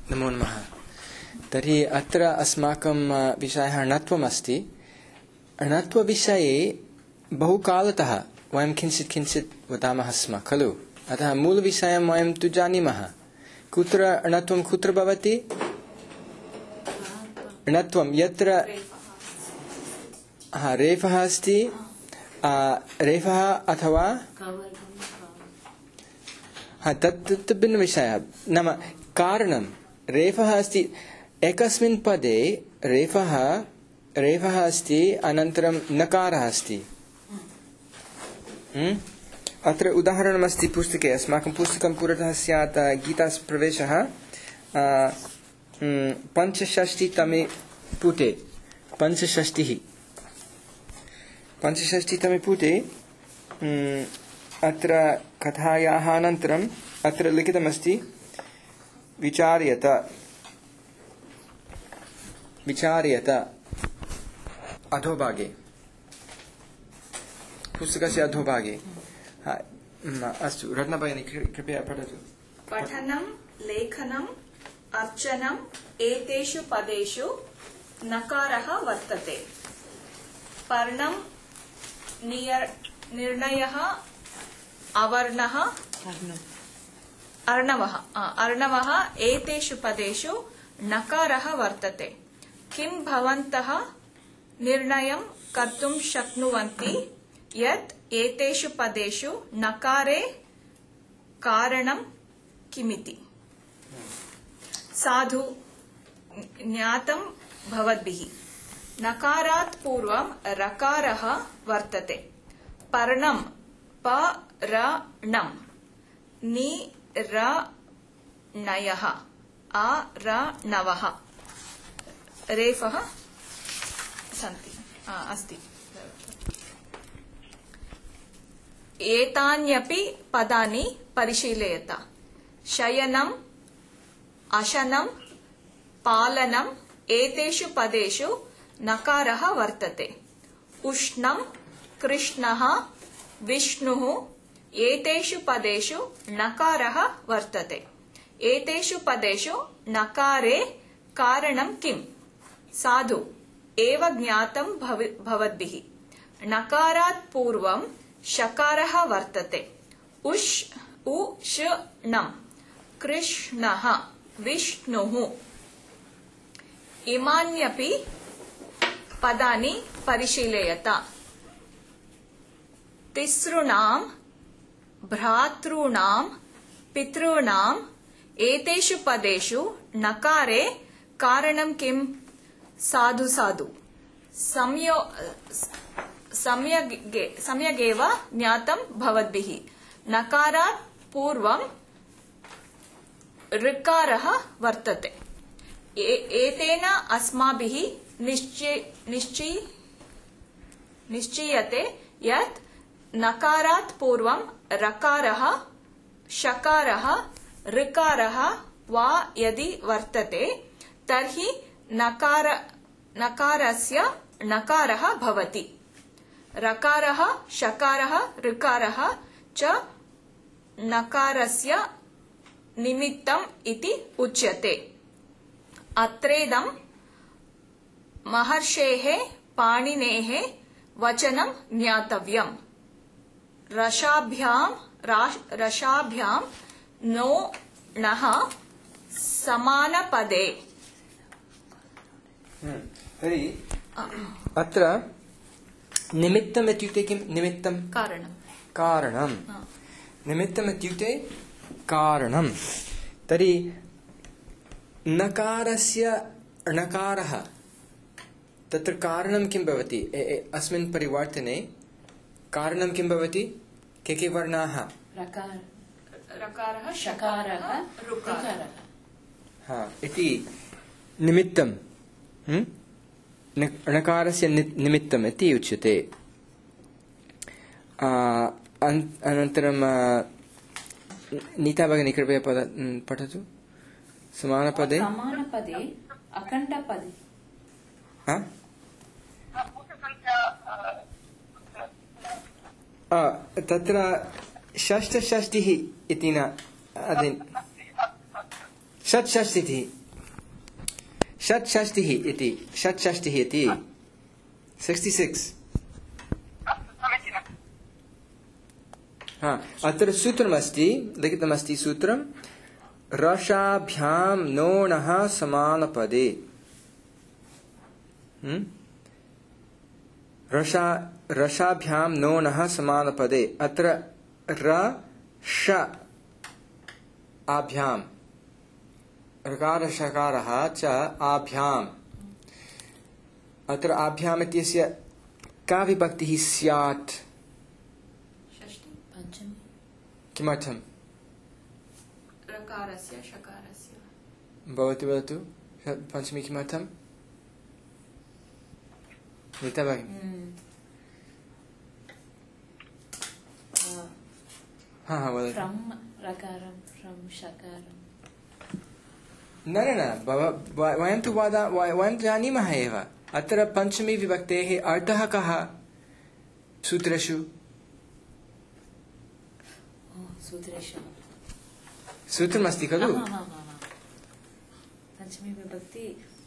नमो नमः। तर्हि अत्र अस्माकं विषयः णत्वमस्ति। णत्वविषये बहुकालतः वयं किञ्चित् वदामः स्म खलु। अतः मूलविषयं वयं तु जानीमः। कुत्र णत्वं कुत्र भवति? णत्वं यत्र रेफः अस्ति, रेफः अथवा तत् भिन्नविषयः। नाम कारणं रेफः अस्ति एकस्मिन् पदे, रेफः अस्ति, अनन्तरं नकारः अस्ति। अत्र उदाहरणमस्ति पुस्तके, अस्माकं पुस्तकं पुरतः स्यात्, गीताप्रवेशः 65तमे पुटे, 65तमे पुटे अत्र कथायाः अनन्तरम् अत्र लिखितमस्ति विचार्यत अधोभागे, पुस्तकस्य अधोभागे। अस्तु, रत्नभगिनी कृपया पठतु। पठनं, लेखनं, अर्चनम् एतेषु पदेषु नकारः वर्तते। पर्णं, निर्णयः, अवर्णः, अर्णवः एतेषु पदेषु नकारः वर्तते। किं भवन्तः निर्णयं कर्तुं शक्नुवन्ति यत् एतेषु पदेषु नकारे कारणं किमिति? साधु, ज्ञातं भवद्भिः। नकारात् पूर्वं रकारः वर्तते। पर्णं, परणं, निरनयः, अरणवः रेफः सन्ति अस्ति। एतान्यपि पदानि परिशीलयत। शयनम्, अशनं, पालनम् एतेषु पदेषु नकारः वर्तते। उष्णं, कृष्णः, विष्णुः एतेषु पदेषु नकारः वर्तते। एतेषु पदेषु नकारे कारणं किम्? साधु, एव ज्ञातं भवद्भिः। नकारात् पूर्वं शकारः वर्तते। उष्णं, कृष्णः, विष्णुः। इमान्यपि पदानि परिशीलयत। तिसॄणां, भ्रातॄणां, पितॄणाम् एतेषु पदेषु नकारे कारणं किम्? साधु, सम्यगेव ज्ञातं भवद्भिः। नकारात् पूर्वं ऋकारः वर्तते। एतेन अस्माभिः निश्चीयते यत् नकारात् पूर्वं रकारः, शकारः, ऋकारः वा यदि वर्तते तर्हि नकारस्य नकारः भवति। रकारः, शकारः, ऋकारः च नकारस्य निमित्तम् इति उच्यते। अत्रेदं महर्षेः पाणिनेः वचनं ज्ञातव्यम्। रसाभ्यां नो णः समानपदे। तर्हि अत्र निमित्तम् इत्युक्ते किं? निमित्तं कारणं। निमित्तम् इत्युक्ते कारणं। तर्हि नकारस्य णकारः, तत्र कारणं किं भवति? अस्मिन् परिवर्तने कारणं किं भवति? के वर्णाः? रकारः, शकारः, ऋकारः इति निमित्तं, णकारस्य निमित्तम् इति उच्यते। अनन्तरं नीता भगिनी कृपया पठतु। समानपदे, अखण्डपदे। तत्र षष्ठषष्टिः इति न, षट्षष्टिः षट्षष्टिः इति 66 हा अत्र सूत्रमस्ति लिखितमस्ति सूत्रं रसाभ्यां नोणः समानपदे रसाभ्यां नोणः समानपदे अत्र रश आभ्यां ऋकारशकारः च आभ्याम् अत्र आभ्याम् इत्यस्य का विभक्तिः स्यात् किमर्थं रकारस्य शकारस्य भवती वदतु पञ्चमी किमर्थं नीता भगिनी हाँ वदतु न वयं तु वयं जानीमः एव अत्र पञ्चमी विभक्तेः अर्थः कः सूत्रेषु सूत्रमस्ति खलु पञ्चमी विभक्ति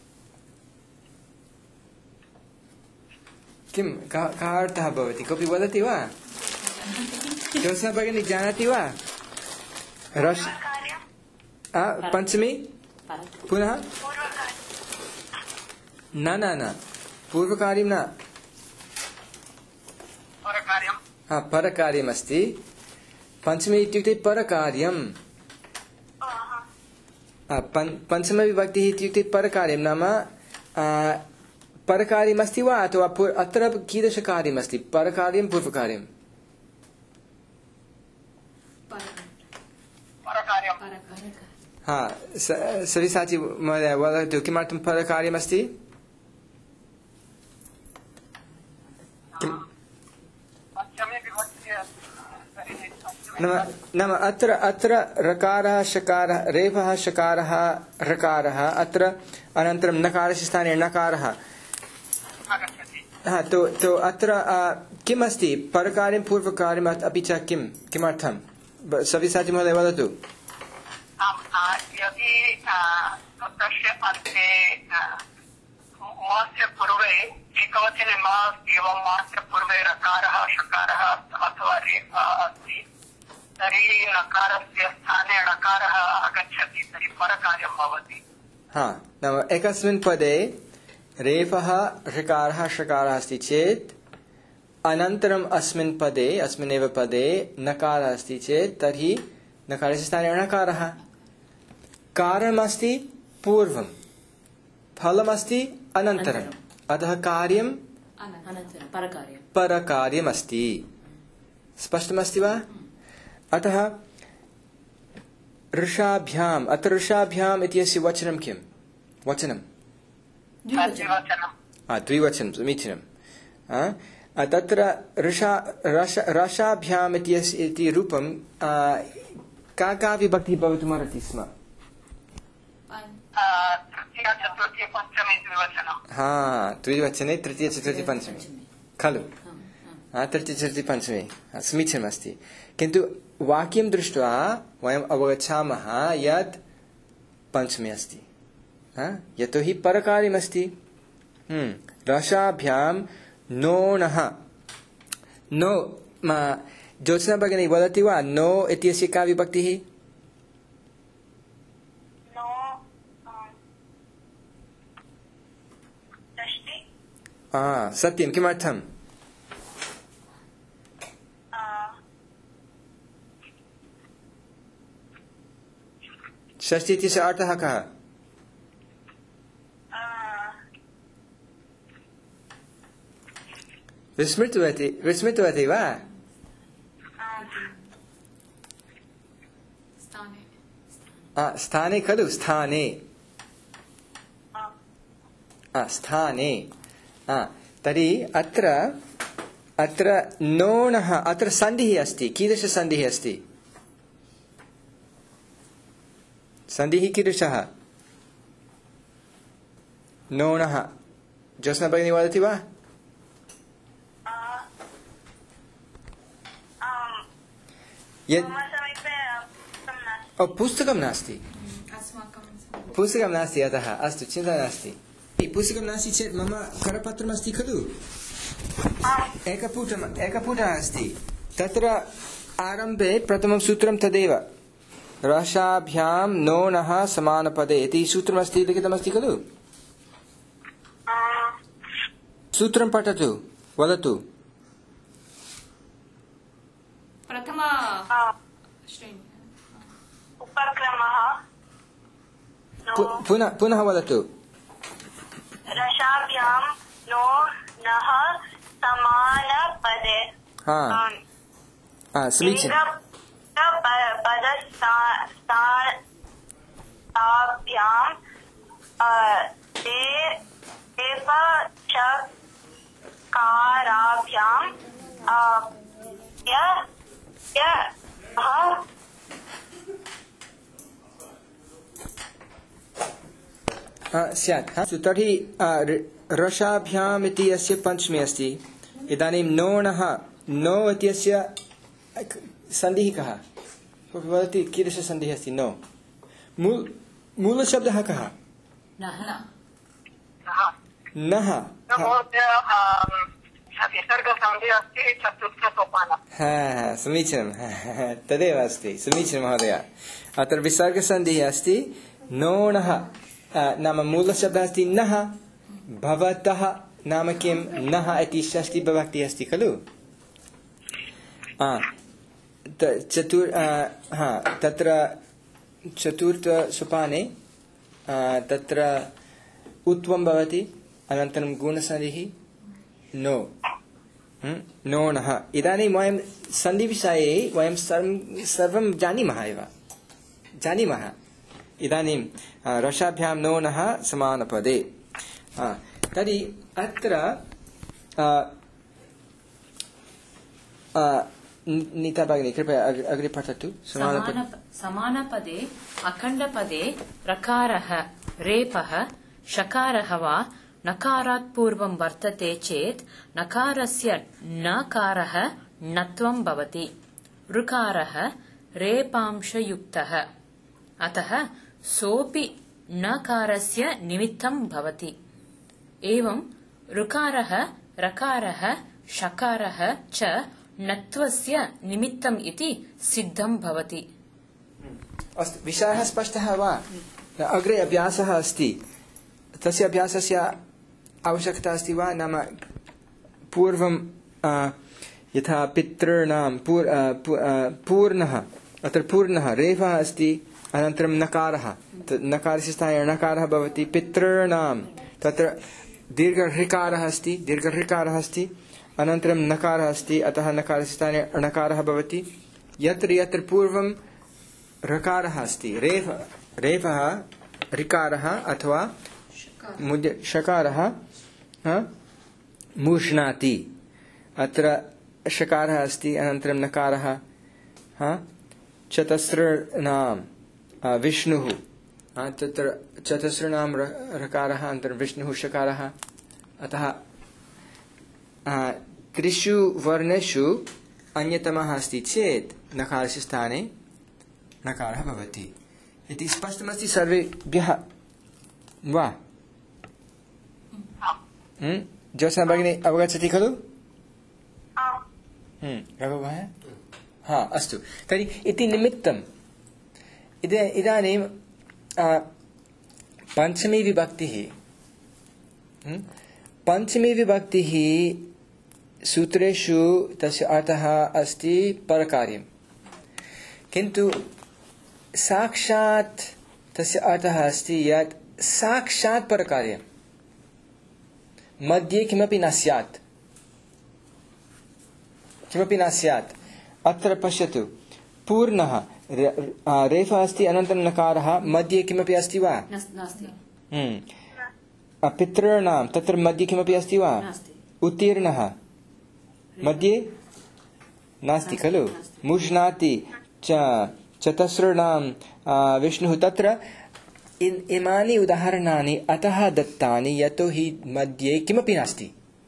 किं कः अर्थः भवति कोऽपि वदति वा ज्योत्स्ना भगिनी जानाति वा पञ्चमी पुनः न पूर्वकार्यं न परकार्यमस्ति पञ्चमी इत्युक्ते परकार्यं पञ्चमविभक्तिः इत्युक्ते परकार्यं नाम परकार्यमस्ति वा अथवा अत्र कीदृशकार्यमस्ति परकार्यं पूर्वकार्यं हा सविसाचि महोदय वदतु किमर्थं परकार्यमस्ति नाम अत्र रकारः शकारः रेफः शकारः रकारः अत्र अनन्तरं नकारस्य स्थाने नकारः तो अत्र किमस्ति परकार्यं पूर्वकार्यम् अपि च किमर्थं सविसाचि महोदय वदतु यदि तस्य अन्ते मास्य पूर्वे एकवचने मा एवं मास्य पूर्वे रकारः शकारः अथवा रेफः अस्ति तर्हि नकारस्य स्थाने णकारः आगच्छति तर्हि परकार्यं भवति हा नाम एकस्मिन् पदे रेफः ऋकारः शकारः अस्ति चेत् अनन्तरम् अस्मिन्नेव पदे नकारः अस्ति चेत् तर्हि नकारस्य स्थाने णकारः कारणमस्ति पूर्वं फलमस्ति अनन्तरम् अतः कार्यं परकार्यमस्ति स्पष्टमस्ति वा अतः ऋषाभ्याम् अत्र ऋषाभ्याम् इत्यस्य वचनं किं वचनं द्विवचनं समीचीनं तत्र रसाभ्याम् इति रूपं का विभक्तिः भवितुमर्हति स्म द्विवचने तृतीय चतुर्थी पञ्चमी खलु तृतीय चतुर्थी पञ्चमी समीचीनमस्ति किन्तु वाक्यं दृष्ट्वा वयम् अवगच्छामः यत् पञ्चमी अस्ति यतोहि परकार्यमस्ति रसाभ्यां नोणः नो ज्योत्स्ना भगिनी वदति वा नो इत्यस्य का विभक्तिः सत्यं किमर्थं षष्ठी इत्यस्य अर्थः कः विस्मृतवती वा स्थाने खलु स्थाने तर्हि अत्र नोणः अत्र सन्धिः अस्ति कीदृशसन्धिः अस्ति सन्धिः कीदृशः नोणः ज्योत्स्ना भगिनी वदति वा पुस्तकं नास्ति पुस्तकं नास्ति अतः अस्तु चिन्ता नास्ति पुस्तकं नास्ति चेत् मम करपत्रमस्ति खलु एकपुटः अस्ति तत्र आरम्भे प्रथमं सूत्रं तदेव रसाभ्यां नो नः समानपदे इति सूत्रमस्ति लिखितमस्ति खलु सूत्रं पठतु वदतु प्रथम उपक्रमः पुनः वदतु रसाभ्यां नो नः समानपदे समीचीनं पदस्थाभ्यां चकाराभ्यां स्यात् तर्हि रसाभ्याम् इति अस्य पञ्चमी अस्ति इदानीं नो इत्यस्य सन्धिः कः वदति कीदृशसन्धिः अस्ति नो मूलशब्दः कः नः समीचीनं तदेव अस्ति समीचीनं महोदय अत्र विसर्गसन्धिः अस्ति नोणः नाम मूलशब्दः अस्ति नः भवतः नाम किं नः इति षष्ठी विभक्ति अस्ति खलु तत्र चतुर्थसोपाने तत्र उत्वं भवति अनन्तरं गुणसन्धिः नो नोणः इदानीं वयं सन्धिविषये वयं सर्वं जानीमः इदानीं रसाभ्यां नोणः समानपदे तर्हि अत्र नीता भगिनी कृपया अग्रे पठतु समानपदे अखण्डपदे रकारः रेपः शकारः वा नकारात् पूर्वं वर्तते चेत् नकारस्य नकारः णत्वं भवति ऋकारः रेपांशयुक्तः अतः सोऽपि नकारस्य निमित्तं भवति एवं ऋकारः रकारः शकारः च णत्वस्य निमित्तम् इति सिद्धं भवति अस्तु विषयः स्पष्टः वा अग्रे अभ्यासः अस्ति तस्य अभ्यासस्य आवश्यकता अस्ति वा नाम पूर्वं यथा पितॄणां पूर्णः अत्र पूर्णः रेफः अस्ति अनन्तरं नकारः नकारस्य स्थाने णकारः भवति पितॄणां तत्र दीर्घऋकारः अस्ति अनन्तरं नकारः अस्ति अतः नकारस्य स्थाने णकारः भवति यत्र पूर्वं ऋकारः अस्ति रेफः ऋकारः अथवा शकारः मूष्णाति अत्र शकारः अस्ति अनन्तरं नकारः चतस्रणां विष्णुः तत्र चतस्रणां ऋकारः अनन्तरं विष्णुः शकारः अतः त्रिषु वर्णेषु अन्यतमः अस्ति चेत् नकारस्य स्थाने नकारः भवति इति स्पष्टमस्ति सर्वेभ्यः वा ज्योत्स्ना भगिनी अवगच्छति खलु अस्तु तर्हि इति निमित्तम् इदानीं पञ्चमी विभक्तिः सूत्रेषु तस्य अर्थः अस्ति परकार्यं किन्तु साक्षात् तस्य अर्थः अस्ति यत् साक्षात् परकार्यं मध्ये किमपि न स्यात् अत्र पश्यतु पूर्णः रेफः अस्ति अनन्तरं नकारः मध्ये किमपि अस्ति वा पितॄणां तत्र मध्ये किमपि अस्ति वा उत्तीर्णः मध्ये नास्ति खलु मुष्णाति चतस्रणां विष्णुः तत्र इमानि उदाहरणानि अतः दत्तानि यतोहि मध्ये किमपि नास्ति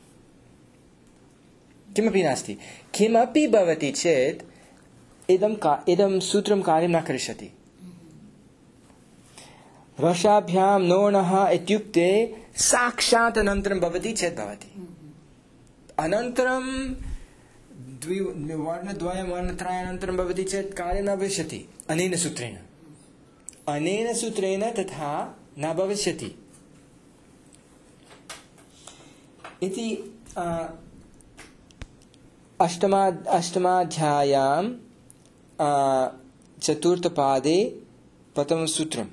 किमपि भवति चेत् इदं सूत्रं कार्यं न करिष्यति रसाभ्यां नोणः इत्युक्ते साक्षात् अनन्तरं भवति चेत् भवति। अनन्तरं वर्णद्वयं वर्णत्रयानन्तरं भवति चेत् कार्यं न भविष्यति। अनेन सूत्रेण तथा न भविष्यति इति अष्टमाध्याय्यां चतुर्थपादे प्रथमं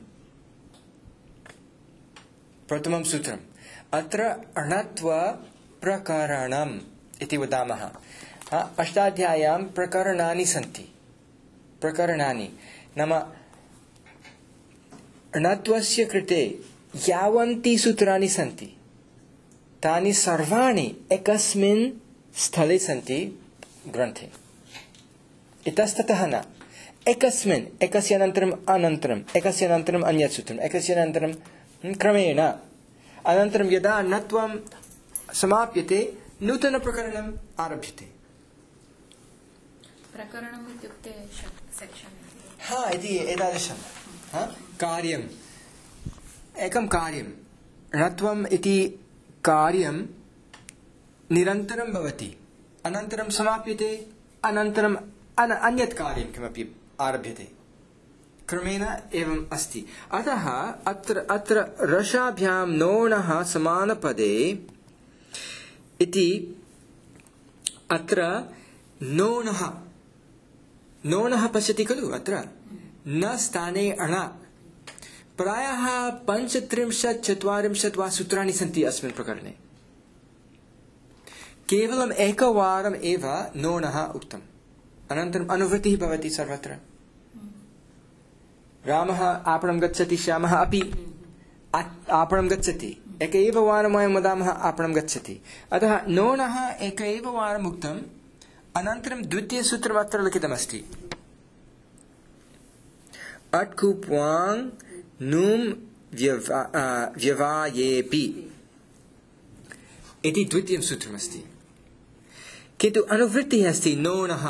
सूत्रम् अत्र अणत्वप्रकरणम् इति वदामः। अष्टाध्याय्यां प्रकरणानि सन्ति। प्रकरणानि नाम अणत्वस्य कृते यावन्ति सूत्राणि सन्ति तानि सर्वाणि एकस्मिन् स्थले सन्ति ग्रन्थे। इतस्ततः न एकस्मिन् एकस्य अनन्तरम् अनन्तरम् एकस्य अनन्तरम् अन्यत् सूत्रम् एकस्य अनन्तरं क्रमेण अनन्तरं यदा अणत्वं समाप्यते नूतनप्रकरणम् आरभ्यते। प्रकरणम् इत्युक्ते सेक्शन् इति एतादृशं कार्यम् एकं कार्यम् अणत्वम् इति कार्यं निरन्तरं भवति अनन्तरं समाप्यते अनन्तरम् अन्यत् कार्यं किमपि आरभ्यते क्रमेण एवम् अस्ति। अतः अत्र रसाभ्यां नोणः समानपदे इति अत्र नोणः पश्यति खलु अत्र न स्थाने अण प्रायः 35-40 वा सूत्राणि सन्ति अस्मिन् प्रकरणे। केवलम् एकवारम् एव नोणः उक्तम् अनन्तरम् अनुवृत्तिः भवति सर्वत्र। रामः आपणं गच्छति श्यामः अपि आपणं गच्छति एक एव वारं वयं वदामः आपणं गच्छति। अतः नोणः एक एव वारम् उक्तम् अनन्तरं द्वितीयसूत्रम् अत्र लिखितमस्ति अट्कुप्वाङ् नुम् व्यवायेपि इति द्वितीयं सूत्रमस्ति। किन्तु अनुवृत्तिः अस्ति नोणः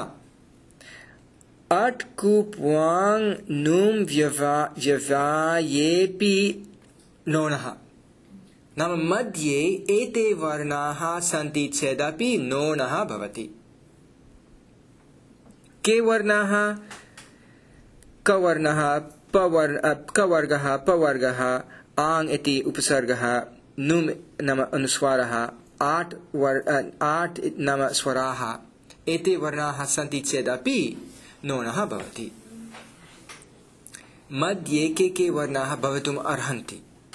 अट्कुप्वाङ् नुम् व्यवायेपि नोणः नाम मध्ये एते वर्णाः सन्ति चेदपि नोणः भवति। के वर्णाः कवर्णः कवर्गः पवर्गः आङ् इति उपसर्गः नुम् नाम अनुस्वारः आट् नाम स्वराः एते वर्णाः सन्ति चेदपि नोणः भवति। मध्ये के वर्णाः भवितुम् अर्हन्ति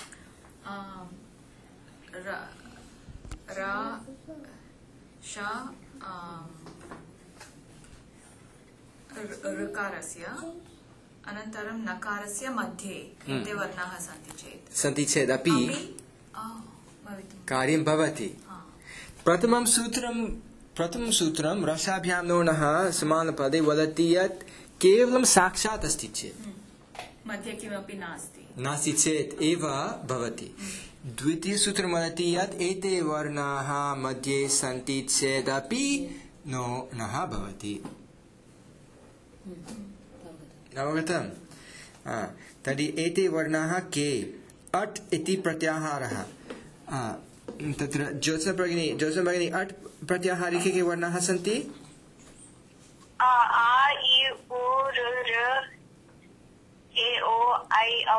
ऋकारस्य अनन्तरं नकारस्य मध्ये एते वर्णाः सन्ति चेदपि कार्यं भवति। प्रथमं सूत्रं रसाभ्यां नोणः समानपदे वदति यत् केवलं साक्षात् अस्ति चेत् मध्ये किमपि नास्ति चेत् एव भवति। द्वितीयसूत्रं वदति यत् एते वर्णाः मध्ये सन्ति चेदपि नोणः भवति। अवगतम्? तर्हि एते वर्णाः के अट् इति प्रत्याहारः तत्र ज्योत्स्ना भगिनी अट् प्रत्याहारे के वर्णाः सन्ति आ इ उ ऋ ए ओ ऐ औ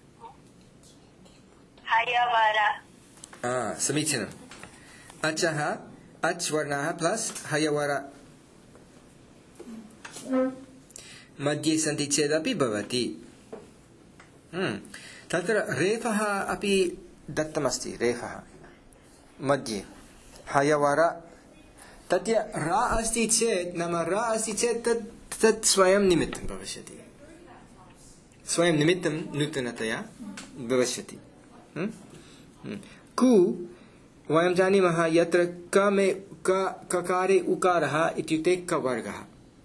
हयवर। समीचीनम्। अचः अच् वर्णः प्लस् हयवर मध्ये सन्ति चेदपि भवति। तत्र रेफः अपि दत्तमस्ति। रेफः मध्ये हयवर तत्र रा अस्ति चेत् नाम रा अस्ति चेत् तत् स्वयं निमित्तं भविष्यति। स्वयं निमित्तं नूतनतया भविष्यति। कु वयं जानीमः यत्र ककारे उकारः इत्युक्ते कवर्गः।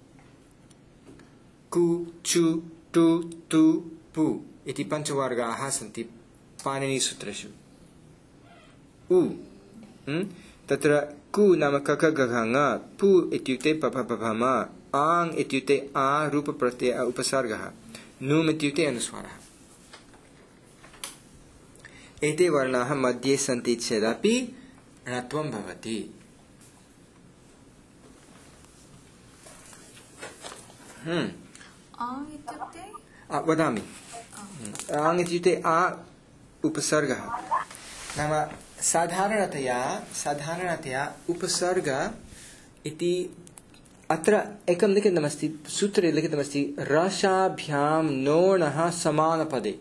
कु चु टु तु पु इति पञ्चवर्गाः सन्ति पाणिनीसूत्रेषु। उ तत्र कु नाम कक गघङ पु इत्युक्ते पप पभम आङ् इत्युक्ते आ रूपप्रत्यय उपसर्गः नुम् इत्युक्ते अनुस्वारः। एते वर्णाः मध्ये सन्ति चेदपि णत्वं भवति। वदामि। आङ् इत्युक्ते आ उपसर्गः। नाम साधारणतया उपसर्ग इति अत्र एकं लिखितमस्ति, सूत्रे लिखितमस्ति रसाभ्यां नोणः समानपदे।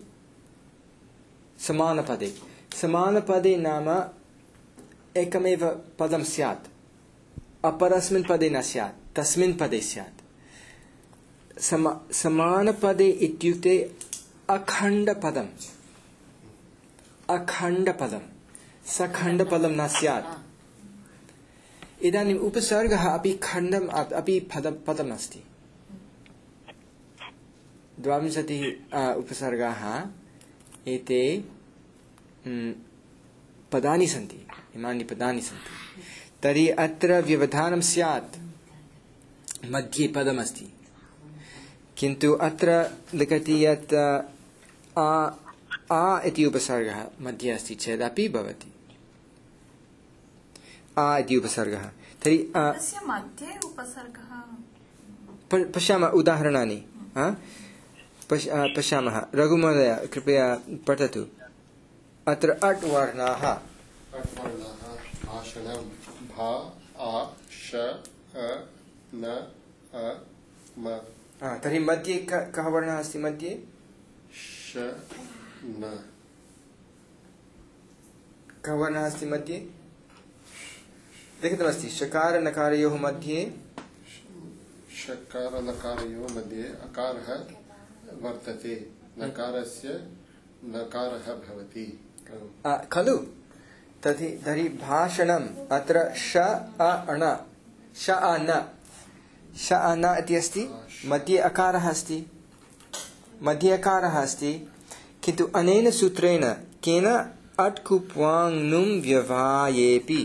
समानपदे नाम एकमेव पदं स्यात्, अपरस्मिन् पदे न स्यात्, तस्मिन् पदे स्यात्। समानपदे इत्युक्ते अखण्डपदं, सखण्डपदं न स्यात्। इदानीम् उपसर्गः अपि खण्डम् अपि पदम् अस्ति। 22 उपसर्गाः एते पदानि सन्ति, इमानि पदानि सन्ति। तर्हि अत्र व्यवधानं स्यात्, मध्ये पदमस्ति, किन्तु अत्र लिखति यत् आ इति उपसर्गः मध्ये अस्ति चेदपि भवति। आ इति उपसर्गः। तर्हि तस्य मध्ये उपसर्गः पश्यामः, उदाहरणानि पश्यामः। रघुमहोदय कृपया पठतु। अत्र अट् वर्णाः भाषणं भा आ श अ न अ म। तर्हि मध्ये कः वर्णः अस्ति? मध्ये श न। कः वर्णः अस्ति मध्ये? लिखितमस्ति शकार नकारयोः मध्ये, शकार नकारयोः मध्ये अकारः वर्तते, नकारस्य नकारः भवति खलु। तर्हि भाषणम् अत्र श अ न इति अस्ति, मध्ये अकारः अस्ति, किन्तु अनेन सूत्रेण केन अट् कुप्वाङ् नुं व्यवायेपि।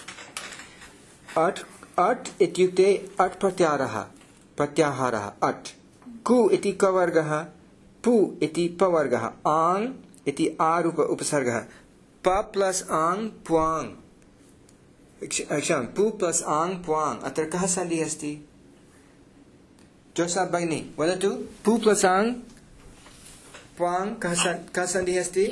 अट् इत्युक्ते अट् प्रत्याहारः अट्। कु इति कवर्गः, पु इति पवर्गः, आङ् इति आरूप उपसर्गः। प प्लस् आङ् प्वाङ्, पु प्लस् आङ् प्वाङ्। अत्र कः सन्धिः अस्ति? जोसा भगिनी वदतु। पु प्लस् आङ् प्वाङ् कः सन्धिः अस्ति?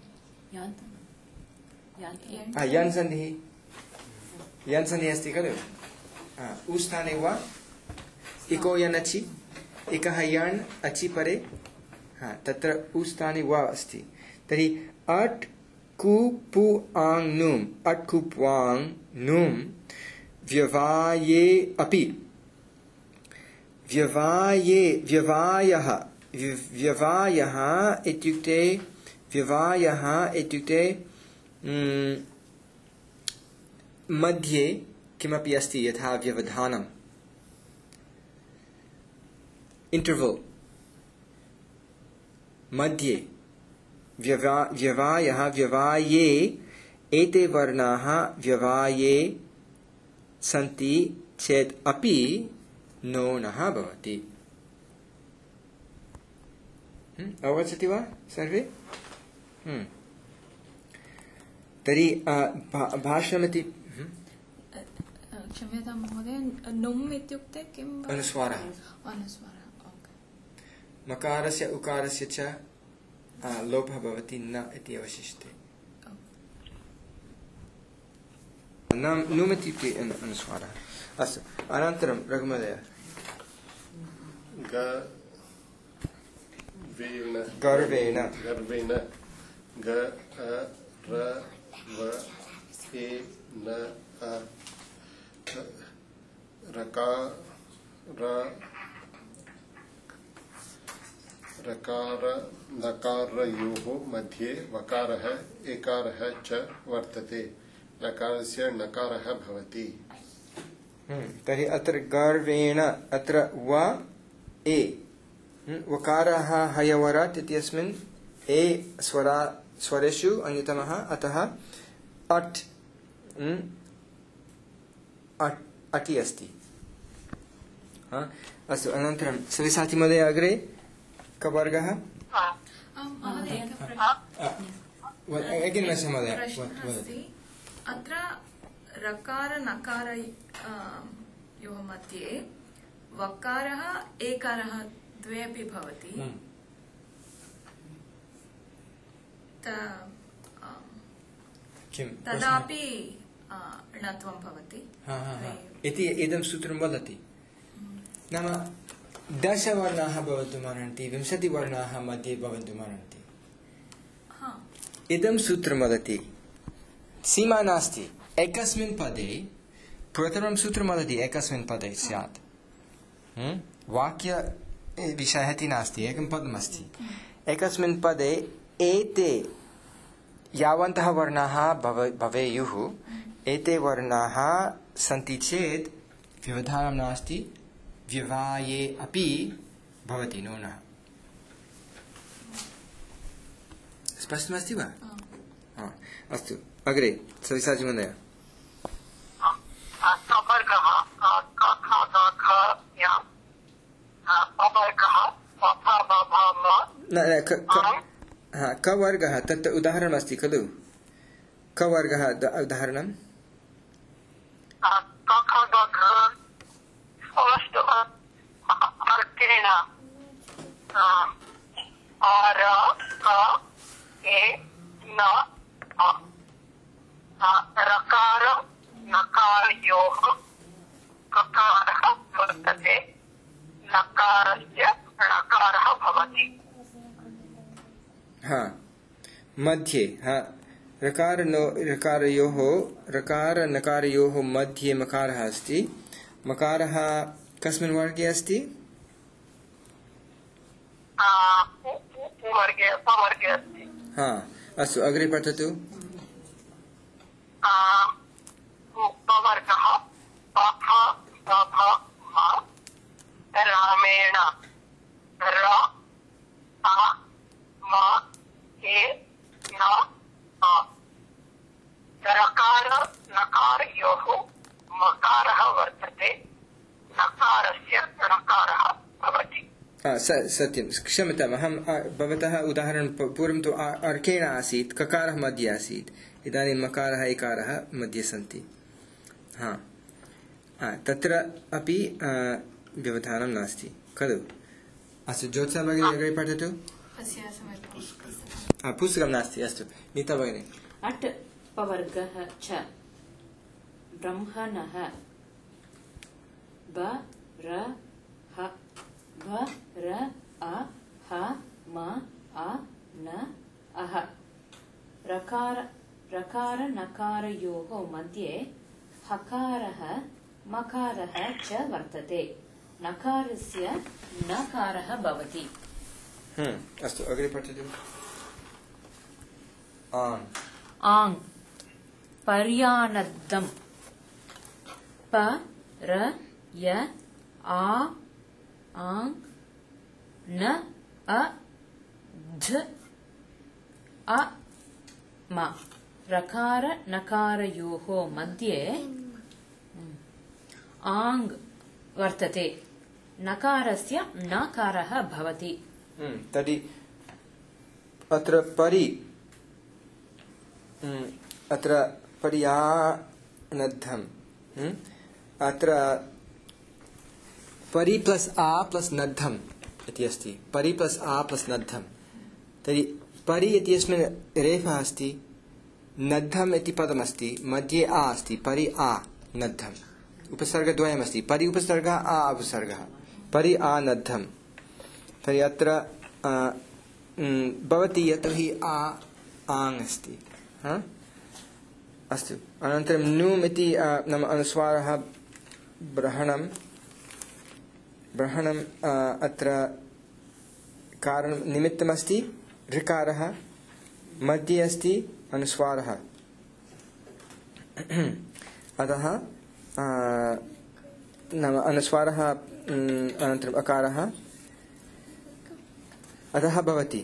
यन् सन्धिः अस्ति खलु। उ स्थाने वा इको यन् अचि, एकः यन् अचि परे, तत्र उ स्थाने वा अस्ति। तर्हि अट् कु पु आङ् नुम्, अट् कु प्वाङ् नुम् व्यवाये अपि। व्यवायः इत्युक्ते मध्ये किमपि अस्ति, यथा व्यवधानम्, इंटरवल मध्ये। व्यवाये एते वर्णाः व्यवाये सन्ति चेत् अपि नोणः भवति। अवगच्छति वा सर्वे? तर्हि भाषणमिति क्षम्यतां महोदय, नुम् इत्युक्ते किम्? अनुस्वारः। मकारस्य उकारस्य च लोपः भवति न इति अवशिष्टे। नुम् इत्युक्ते अनुस्वारः। अस्तु, अनन्तरं रघुमहोदय। गर्वेण ग अ र व ए न अ रकार नकारयोः मध्ये वकारः एकारः च वर्तते, नकारस्य नकारः भवति। तर्हि अत्र गर्वेण अत्र व ए वकारः हयवरात् इत्यस्मिन् ए स्वरेषु अन्यतमः, अतः अट् अटि अस्ति। अस्तु, अनन्तरं सविसाचि महोदय अग्रे कवर्गः? Again, Mr. Mहोदय, प्रश्नः अस्ति अत्र रकार नकार योः मध्ये वकारः एकारः द्वे अपि भवति किं तदापि णत्वं भवति इति इदं सूत्रं वदति नाम 10 वर्णाः भवितुमर्हन्ति 20 वर्णाः मध्ये भवितुमर्हन्ति इदं सूत्रं वदति सीमा नास्ति एकस्मिन् पदे प्रथमं सूत्रं वदति एकस्मिन् पदे स्यात् वाक्य विषयः इति नास्ति एकं पदमस्ति एकस्मिन् पदे एते यावन्तः वर्णाः भवेयुः एते वर्णाः सन्ति चेत् व्यवधानं नास्ति व्यवाये अपि भवति नूनः स्पष्टमस्ति वा अस्तु अग्रे सविताजी महोदय कवर्गः तत् उदाहरणमस्ति खलु कवर्गः उदाहरणं रकार नकारयोः ककारः वर्तते नकारस्य णकारः भवति मध्ये रकार नकारयोः मध्ये मकारः अस्ति मकारः कस्मिन् वर्गे अस्ति उपवर्गे अस्ति अस्तु अग्रे पठतु उपवर्गः रामेण रकार नकारयोः मकारः वर्तते नकारस्य णकारः भवति सत्यं क्षम्यताम् अहं भवतः उदाहरणं पूर्वं तु अर्केण आसीत् ककारः मध्ये आसीत् इदानीं मकारः एकारः मध्ये सन्ति तत्र अपि व्यवधानं नास्ति खलु अस्तु ज्योत्सा भगिनी अग्रे पठतु पुस्तकं नास्ति अस्तु नीता भगिनी अट् पवर्गः च ब्रह्मणः ब र ह भ र अ ह म अ न अह रकार नकारयोः मध्ये हकारः मकारः च वर्तते नकारस्य नकारः भवति अस्तु अग्रे पठतु आङ् पर्यानद्धं प र य आ आङ् न अ ध अ म रकार नकारयोः मध्ये आङ् वर्तते नकारस्य नकारः भवति तर्हि अत्र पर्यानद्धम् अत्र परि प्लस् आ प्लस् नद्धम् इति अस्ति परि प्लस् आ प्लस् नद्धम् तर्हि परि इत्यस्मिन् रेफः अस्ति नद्धम् इति पदमस्ति मध्ये आ अस्ति परि आ नद्धम् उपसर्गद्वयमस्ति परि उपसर्गः आ उपसर्गः परि आ नद्धम् तर्हि अत्र भवति यतोहि आ आङ् अस्ति अस्तु अनन्तरं नुम् इति नाम अनुस्वारः ब्रहणम् अत्र कारणं निमित्तमस्ति ऋकारः मध्ये अस्ति अनुस्वारः अतः नाम अनुस्वारः अनन्तरम् अकारः अतः भवति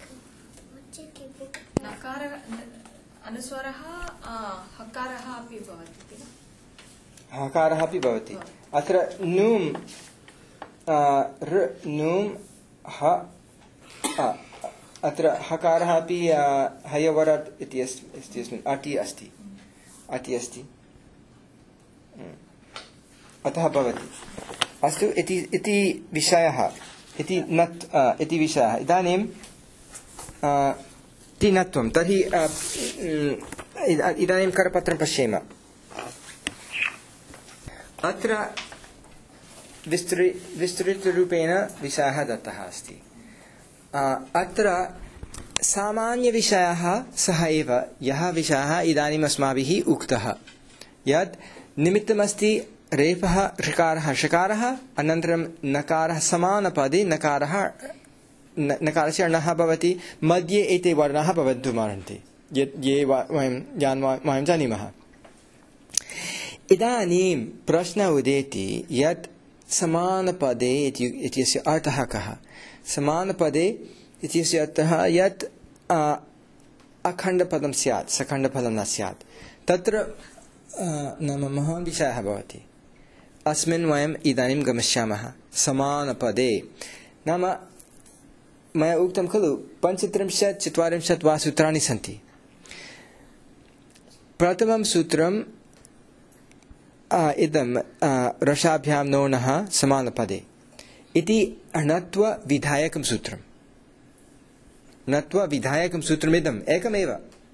अनुस्वारः हकारः अपि भवति हकारः अपि भवति अत्र नुम् नुम् ह अत्र हकारः अपि हयवरत् इत्यस्मिन् अटि अस्ति अतः भवति अस्तु इति विषयः इति नत् इति विषयः इदानीं तिनत्वं तर्हि इदानीं करपत्रं पश्येम अत्र विस्तृतरूपेण विषयः दत्तः अस्ति अत्र सामान्यविषयः सः एव यः विषयः इदानीम् अस्माभिः उक्तः यत् निमित्तमस्ति रेफः ऋकारः षकारः अनन्तरं नकारः समानपदे नकारस्य अणः भवति मध्ये एते वर्णाः भवितुमर्हन्ति ये वयं जानीमः इदानीं प्रश्नः उदेति यत् समानपदे इत्यस्य अर्थः कः समानपदे इत्यस्य अर्थः यत् अखण्डपदं स्यात् सखण्डपदं न स्यात् तत्र नाम महान् विषयः भवति अस्मिन् वयम् इदानीं गमिष्यामः समानपदे नाम मया उक्तं खलु 35-40 वा सूत्राणि सन्ति प्रथमं सूत्रम् इदं रसाभ्यां नोनः समानपदे इति णत्वविधायकं सूत्रम् णत्वविधायकं सूत्रमिदम् एकमेव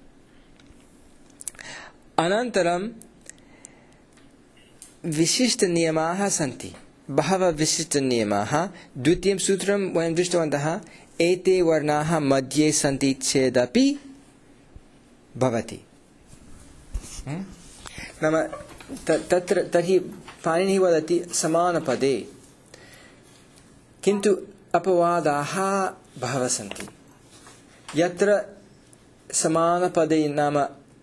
अनन्तरं विशिष्टनियमाः सन्ति बहवः विशिष्टनियमाः द्वितीयं सूत्रं वयं दृष्टवन्तः एते वर्णाः मध्ये सन्ति चेदपि भवति नाम तत्र तर्हि पाणिनिः वदति समानपदे किन्तु अपवादाः बहवः सन्ति यत्र समानपदे नाम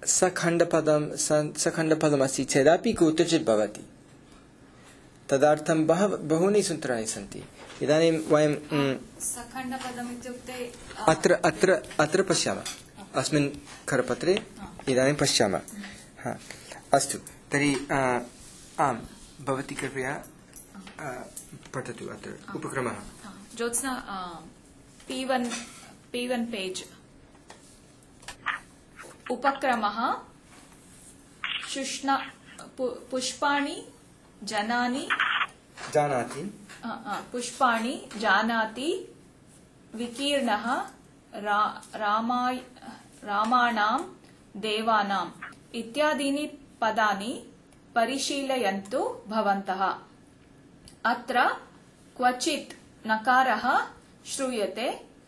सखण्डपदमस्ति चेदपि कुत्रचित् भवति तदर्थं बहूनि सूत्राणि सन्ति इदानीं वयं सखण्डपदम् इत्युक्ते अत्र पश्यामः अस्मिन् करपत्रे इदानीं पश्यामः अस्तु तर्हि आम् भवती कृपया पठतु अत्र उपक्रमः ज्योत्स्ना P1 पेज् उपक्रमः पुष्पाणि जानाति पुष्पाणि जानाति विकीर्णः रामाणां देवानाम् इत्यादीनि पदानि परिशीलयन्तु भवन्तः अत्र क्वचित् नकारः श्रूयते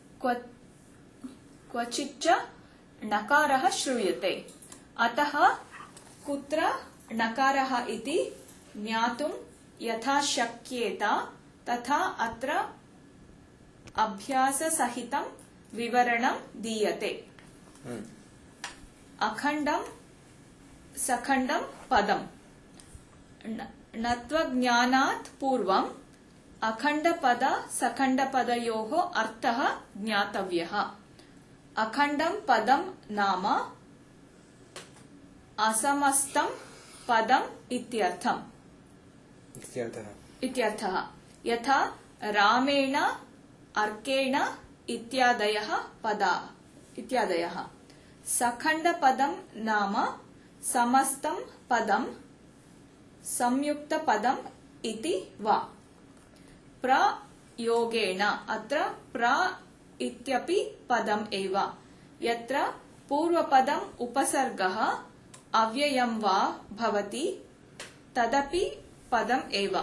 क्वचिच्च नकारः श्रूयते अतः कुत्र नकारः इति ज्ञातुं यथा शक्येत तथा अत्र अभ्याससहितं विवरणं दीयते अखण्डं सखण्डं पदम् णत्वज्ञानात् पूर्वम् अखण्डपद सखण्डपदयोः अर्थः ज्ञातव्यः अखण्डं पदं नाम असमस्तं पदम् इत्यर्थः यथा रामेण अर्केण इत्यादयः सखण्डपदं नाम समस्तं पदं संयुक्तपदम् इति वा प्रयोगेण अत्र प्र इत्यपि पदम् एव यत्र पूर्वपदम् उपसर्गः अव्ययं वा भवति तदपि पदम् एव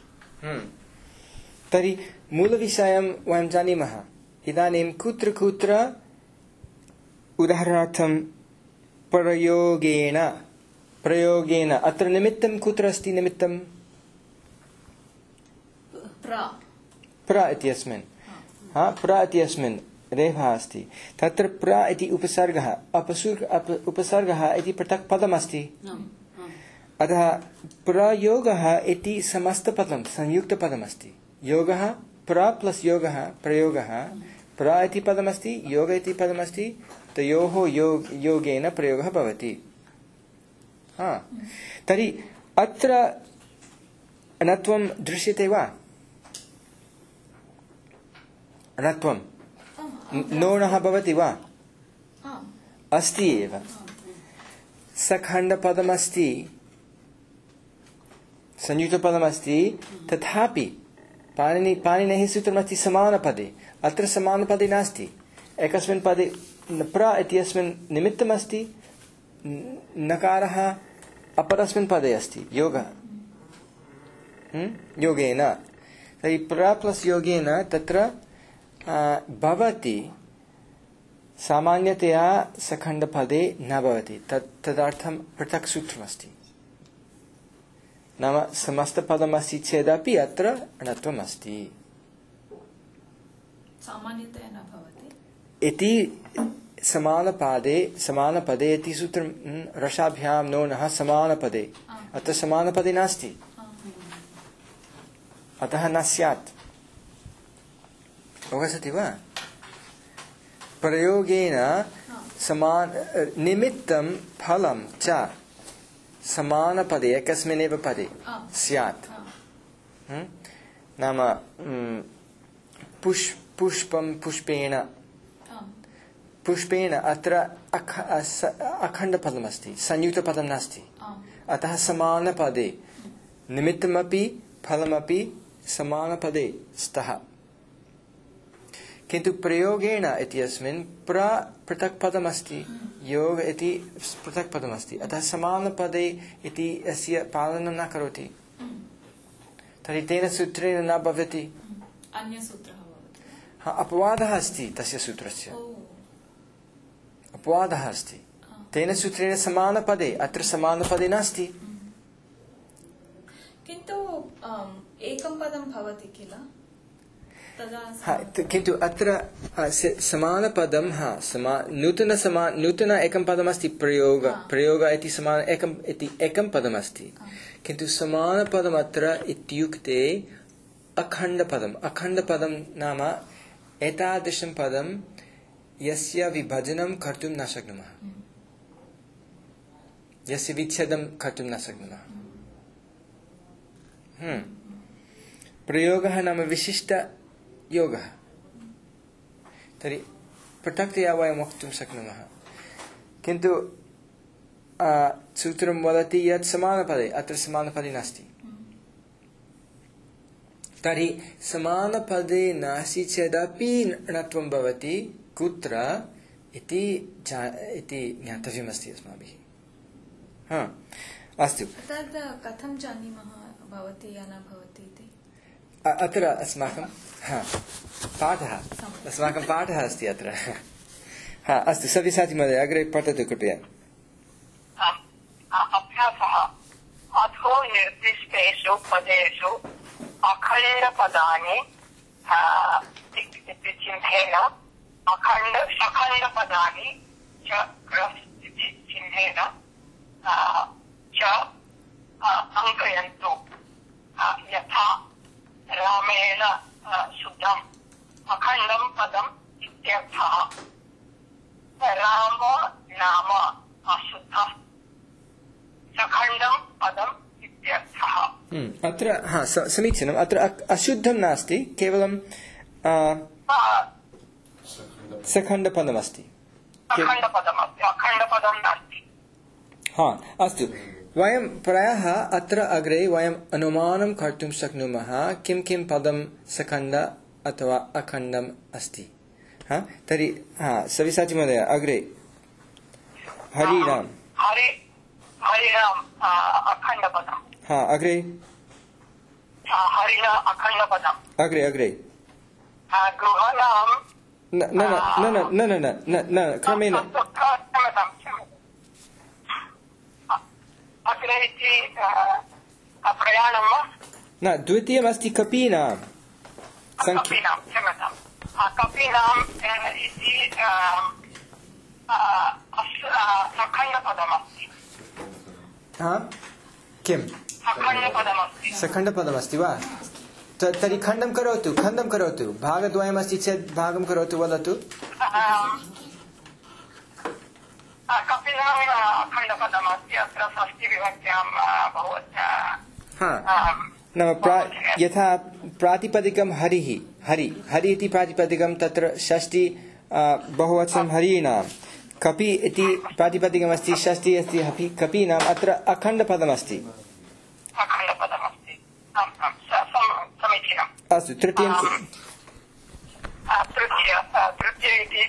तर्हि मूलविषयं वयं जानीमः इदानीं कुत्र कुत्र उदाहरणार्थं प्रयोगेन अत्र निमित्तं कुत्र अस्ति निमित्तं प्र इत्यस्मिन् प्र इत्यस्मिन् रेफः अस्ति तत्र प्र इति उपसर्गः इति पृथक् पदमस्ति अतः प्रयोगः इति समस्तपदं संयुक्तपदमस्ति योगः प्र प्लस् योगः प्रयोगः प्र इति पदमस्ति योग इति पदमस्ति तयोः योगेन प्रयोगः भवति तर्हि अत्र णत्वं दृश्यते वा णत्वं नोणः भवति वा आम् अस्ति एव सखण्डपदमस्ति संयुक्तपदमस्ति तथापि पाणिनेः सूत्रमस्ति समानपदे अत्र समानपदे नास्ति एकस्मिन् पदे प्र इत्यस्मिन् निमित्तमस्ति नकारः अपरस्मिन् पदे अस्ति योगः योगेन तर्हि प्र प्लस् योगेन तत्र भवति सामान्यतया सखण्डपदे न भवति तदर्थं पृथक् सूत्रमस्ति नाम समस्तपदमस्ति चेदपि अत्र णत्वमस्ति सामान्यतया न भवति इति समानपदे इति सूत्रं रसाभ्यां नोनः समानपदे अत्र समानपदे नास्ति अतः न स्यात् अवगच्छति वा प्रयोगेन निमित्तं फलं च समानपदे एकस्मिन्नेव पदे स्यात् नाम पुष्पं पुष्पेण अत्र अखण्डपदमस्ति संयुक्तपदं नास्ति अतः समानपदे निमित्तमपि फलमपि समानपदे स्तः किन्तु प्रयोगेण इत्यस्मिन् पृथक् पदमस्ति योग इति पृथक् पदमस्ति अतः समानपदे इति अस्य पालनं न करोति तर्हि तेन सूत्रेण न भवति अन्यसूत्रः भवति अपवादः अस्ति तस्य सूत्रस्य अपवादः अस्ति तेन सूत्रेण समानपदे अत्र समानपदे नास्ति किन्तु एकं पदं भवति किल किन्तु अत्र समानपदं नूतन एकं पदमस्ति प्रयोग इति समान एकं पदमस्ति किन्तु समानपदम् अत्र इत्युक्ते अखण्डपदं नाम एतादृशं पदं यस्य विभजनं कर्तुं न शक्नुमः यस्य विच्छेदं कर्तुं न शक्नुमः प्रयोगः नाम विशिष्टयोगः तर्हि पृथक्तया वयं वक्तुं शक्नुमः किन्तु सूत्रं वदति यत् समानपदे अत्र समानपदे नास्ति तर्हि समानपदे नास्ति चेदपि णत्वं भवति कुत्र इति ज्ञातव्यमस्ति अस्माभिः अस्तु तद् कथं जानीमः भवति या न भवति इति अत्र अस्माकं पाठः अस्ति अत्र अस्तु सव्यसाची महोदय अग्रे पठतु कृपया अभ्यासः अधो निर्दिष्टेषु पदेषु अखण्डपदानि इति चिह्नेन सखण्डपदानि च क्रस् इति चिह्नेन च अङ्कयन्तु यथा रामेण शुद्धम् अखण्डं पदम् इत्यर्थः राम नाम अशुद्धः सखण्डं पदम् इत्यर्थः अत्र समीचीनम् अत्र अशुद्धं नास्ति केवलं सखण्डपदमस्ति अखण्डपदं नास्ति अस्तु वयं प्रायः अत्र अग्रे वयम् अनुमानं कर्तुं शक्नुमः किं किं पदं सखण्ड अथवा अखण्डम् अस्ति तर्हि सव्यसाची महोदय अग्रे हरिराम अखण्डपदम् अग्रे हरिण अखण्डपदम् अग्रे गृहाणां न क्रमेण अग्रे इति प्रयाणं वा न द्वितीयमस्ति कपीनां कपीनाम् इति सखण्डपदमस्ति किं सखण्डपदमस्ति वा तर्हि खण्डं करोतु भागद्वयमस्ति चेत् भागं करोतु वदतु अखण्डपदमस्ति अत्र षष्टिविभक्त्यां नाम यथा प्रातिपदिकं हरि इति प्रातिपदिकं तत्र षष्टि बहुवचनं हरीणां कपि इति प्रातिपदिकमस्ति षष्ठी अस्ति कपीनाम् अत्र अखण्डपदमस्ति अखण्डपदमस्ति समीचीनम् अस्तु तृतीय इति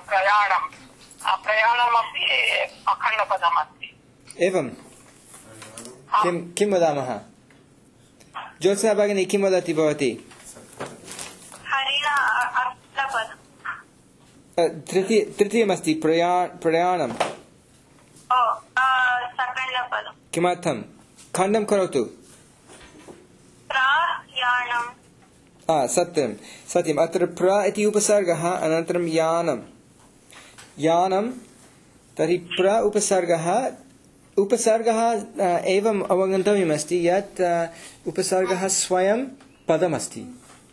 प्रयाणमपि अखण्डपदमस्ति एवं किं वदामः ज्योत्स्ना भगिनी किं वदति भवती तृतीयमस्ति प्रयाणं किमर्थं खण्डं करोतु सत्यम् अत्र प्र इति उपसर्गः अनन्तरं यानं तर्हि प्र उपसर्गः एवम् अवगन्तव्यमस्ति यत् उपसर्गः स्वयं पदमस्ति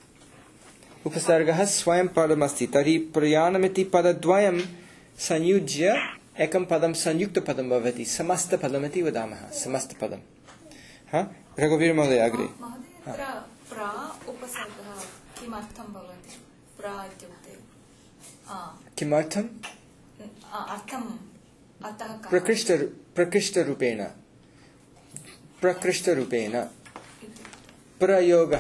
तर्हि प्रयाणमिति पदद्वयं संयुज्य एकं पदं संयुक्तपदं भवति समस्तपदमिति वदामः समस्तपदं रघुवीर महोदय अग्रे प्रा उपसर्गः किमर्थं भवति प्रा इत्युक्ते किमर्थम् अर्थम् अतः प्रकृष्टरूपेण प्रयोगः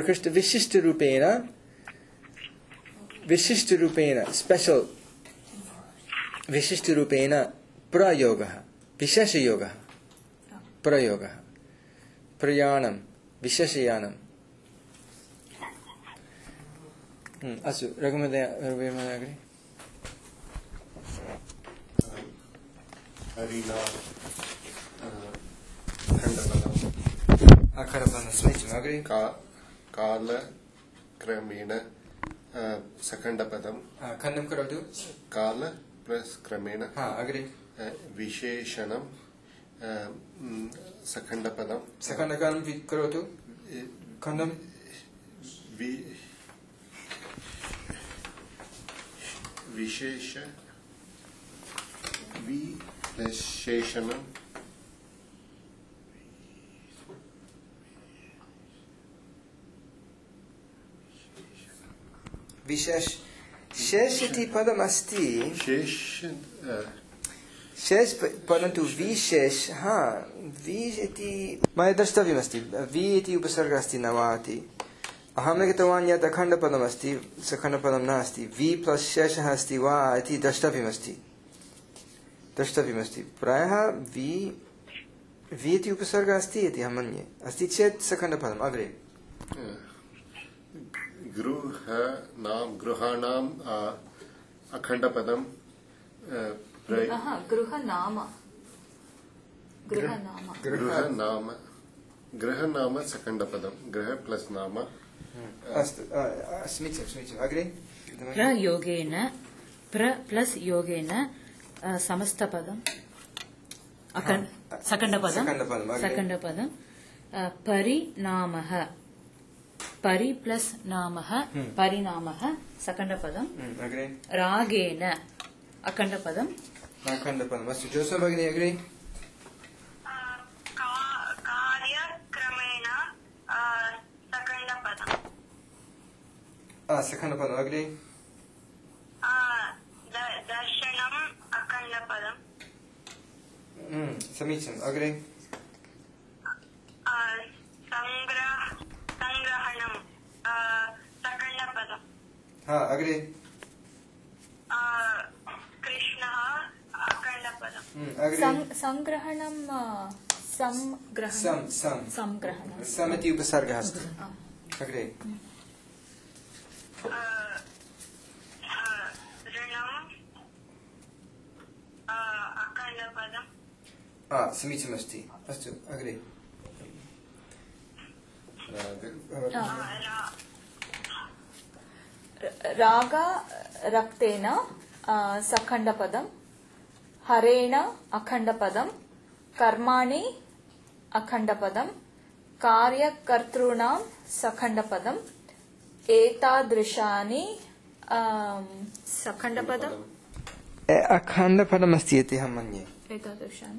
विशिष्टरूपेण स्पेशल विशिष्टरूपेण प्रयोगः विशेषयोगः प्रयोगः प्रयाणं विशेषयानम् अस्तु रघुमहोदय अग्रे हरिणा खण्डपदम् समीचीनम् अग्रे कालक्रमेण सखण्डपदं खण्डं करोतु काल प्लस क्रमेण अग्रे विशेषणं सखण्डपदं सखण्डकालं करोतु खण्डं विशेषणं शेष इति पदमस्ति शेष परन्तु विशेष वि इति मया द्रष्टव्यमस्ति वि इति उपसर्गः अस्ति न वा इति अहं लिखितवान् यत् अखण्डपदमस्ति सखण्डपदं नास्ति वि प्लस् शेषः अस्ति वा इति द्रष्टव्यमस्ति प्रायः वि इति उपसर्गः अस्ति इति अहं मन्ये अस्ति चेत् सखण्डपदम् अग्रे गृहाणाम् अखण्डपदं गृहनाम सखण्डपदं गृह प्लस् नाम अस्तु समीचीनम् अग्रे प्रयोगेन प्र प्लस् योगेन समस्तपदं सखण्डपदं परिणामः परि प्लस् नामः परिणामः सखण्डपदं रागेन अखण्डपदम् अस्तु जोसा भगिनी अग्रे कार्यक्रमेण सखण्डपदम् अग्रे दर्शनम् अखण्डपदम् समीचीनम् अग्रे संग्रहणम् सखण्डपदम् अग्रे कृष्णः अखण्डपदम् संग्रहणं संग्रहणं समिति उपसर्गः अस्ति अग्रे ऋणम् अखण्डपदम् समीचीनमस्ति अस्तु अग्रे राग रक्तेन सखण्डपदम् हरेण अखण्डपदम् कर्माणि अखण्डपदम् कार्यकर्तॄणां सखण्डपदम् एतादृशानि सखण्डपदम् अखण्डपदमस्ति इति अहं मन्ये एतादृशानि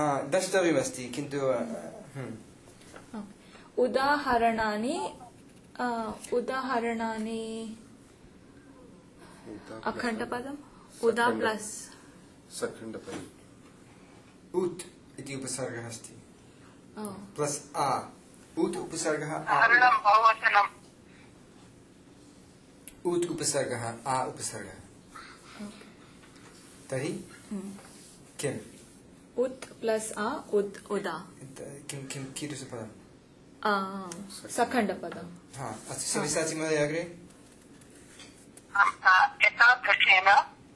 द्रष्टव्यमस्ति किन्तु उदाहरणानि उदाहरणानि अखण्डपदम् उदा प्लस् सखण्डपदम् उत् इति उपसर्गः अस्ति प्लस् आ उत् उपसर्गः आ हरणं बहुवचनम् उत् उपसर्गः आ उपसर्गः तर्हि किम् उत् प्लस् आ उद् उदा किं किं कीदृशपदम् सखण्डपदम् हा अस्तु सव्यसाची महोदय अग्रे एतादृशेन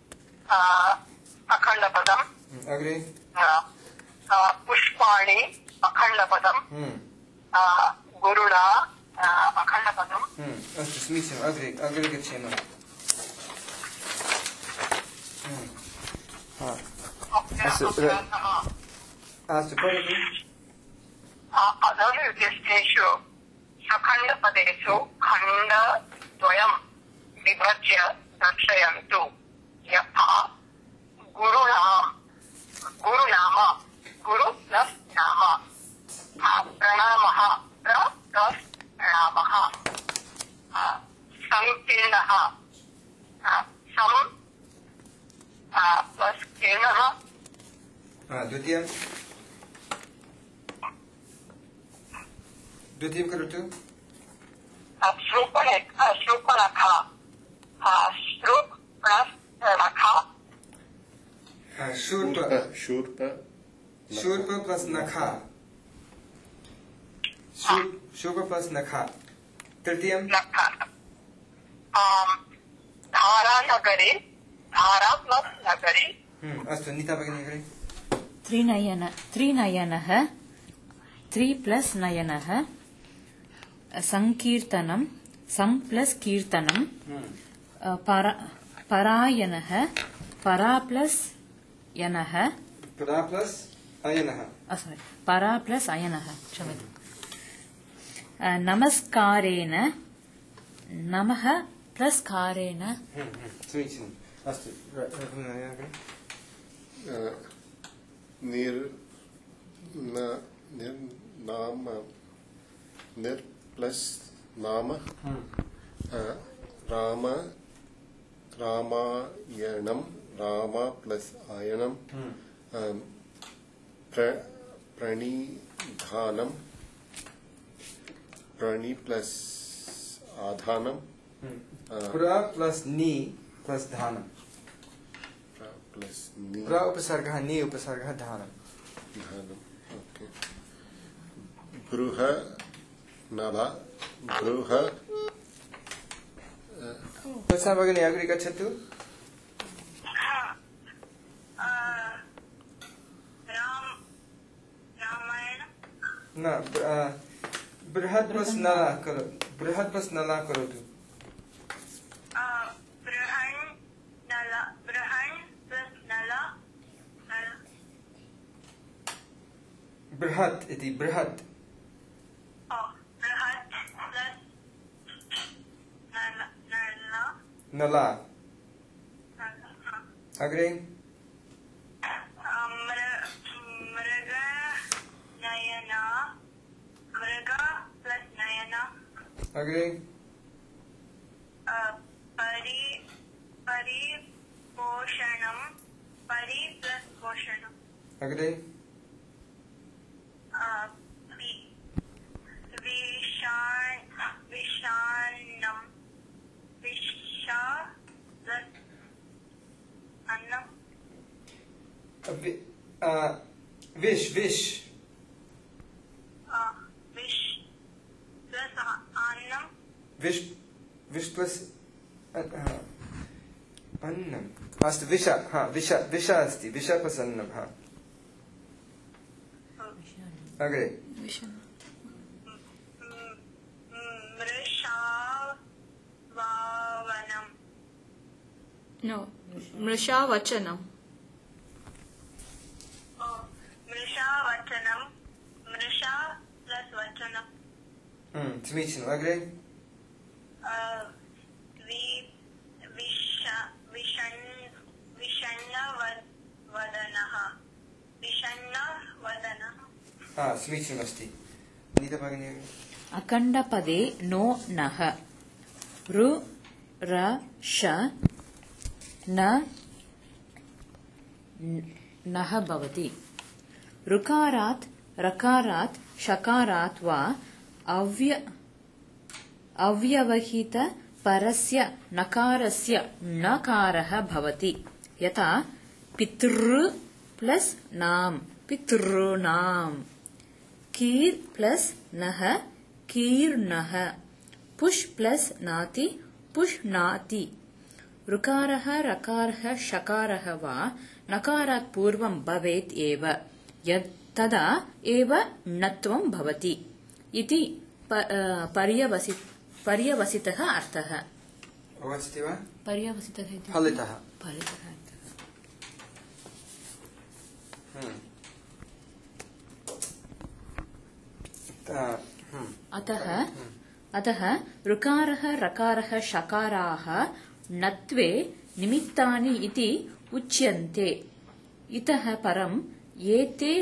अखण्डपदम् अग्रे पुष्पाणि अखण्डपदम् गुरुणा अखण्डपदम् अस्तु समीचीनम् अग्रे अग्रे गच्छेम अस्तु पठतु अधोनिर्दिष्टेषु सखण्डपदेषु खण्डद्वयं विभज्य दर्शयन्तु यथा गुरुनाम गुरु प्लस् नाम प्रणामः प्लस् प्रणामः संकीर्णः सं प्लस् कीर्णः द्वितीयं करोतु शृङ्खलखा श्रुक् प्लस् रखा शूर्प प्लस नखा शूर्प प्लस नखा तृतीयं धारानगरे धारा प्लस् नगरे अस्तु नीता भगिनी अग्रे त्रिनयनः त्रि प्लस् नयनः संकीर्तनं सं प्लस् कीर्तनं परायणः परा प्लस् यनः परा प्लस अयनः परा प्लस् अयनः क्षम्यताम् नमस्कारेण नमः प्लस् कारेण समीचीनम् अस्तु निर् प्लस नाम राम रामायणं राम प्लस आयणं प्रणिधानं प्रणि प्लस आधानं प्र प्लस नी प्लस धानं प्लस नी प्र उपसर्गः नी उपसर्गः धानं ओके गृह नभ गृह तथा भगिनी अग्रे गच्छतु न बृहत् प्लस नला करो बृहत् प्लस नला करोतु बृहत् इति बृहत् नला अग्रे अग्रे परिपोषणं परि प्लस पोषणम् अग्रे विषान्नं विषा प्लस अन्नं विष विष विष प्लस अन्नं विष प्लस अन्नम् अस्तु विष हा विष अस्ति विष प्लस अन्नं हा अग्रे मृषावचनं मृषावचनं मृषा प्लस वचनं समीचीनम् अग्रे विषण्णवदनः समीचीनमस्ति नीता भगिनी अखण्डपदे नो नः रु र श न नः भवति ऋकारात् रकारात् शकारात् वा अव्यवहित परस्य नकारस्य नकारः भवति यथा पितृ प्लस नाम पितॄणाम कीर प्लस नः कीर्णः पुष प्लस नाति पुष्णाति ऋकारः रकारः शकारः वा नकारात् पूर्वं भवेत् एव तदा एव णत्वं भवति इति पर्यवसितः अर्थः अवगच्छति वा पर्यवसितः इति फलितः अतः ऋकारः रकारः शकाराः णत्वे निमित्तानि इति उच्यन्ते इतः परं एते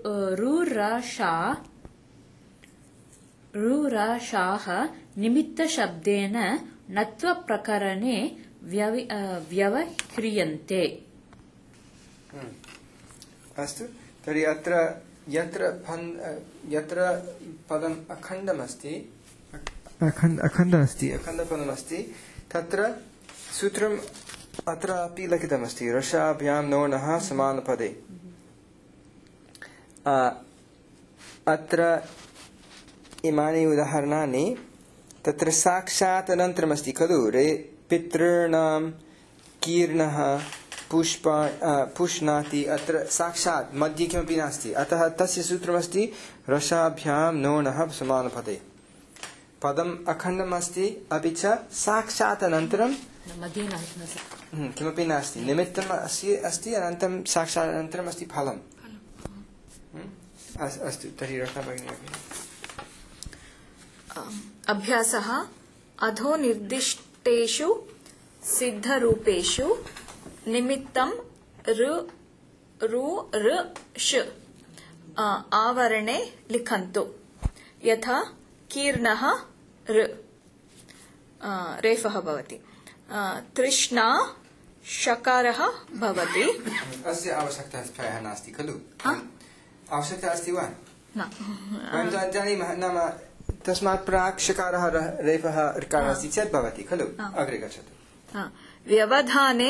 रुराशाः निमित्तशब्देन णत्वप्रकरणे व्यवह्रियन्ते अस्तु तर्हि अत्र यत्र पदम् अखण्डपदमस्ति तत्र सूत्रम् अत्र अपि लिखितमस्ति रसाभ्यां नो नः समानपदे अत्र इमानि उदाहरणानि तत्र साक्षात् अनन्तरमस्ति खलु रे पितॄणां कीर्णः पुष्णाति अत्र साक्षात् मध्ये किमपि नास्ति अतः तस्य सूत्रमस्ति रसाभ्यां नो नः समानपदे पदम् अखण्डमस्ति अपि च साक्षात् अनन्तरं मध्ये किमपि नास्ति निमित्तम् अस्ति अनन्तरं साक्षात् अनन्तरम् अस्ति फलम् अस्तु तर्हि रत्ना भगिनी अभ्यासः अधो निर्दिष्टेषु सिद्धरूपेषु निमित्तं ऋ आवरणे लिखन्तु यथा कीर्णः ऋ रेफः भवति तृष्णा शकारः भवति अस्य आवश्यकता नास्ति खलु आवश्यकता अस्ति वा न वयं जानीमः नाम तस्मात् प्राक् शकारः रेफः ऋकारः अस्ति चेत् भवति खलु अग्रे गच्छतु व्यवधाने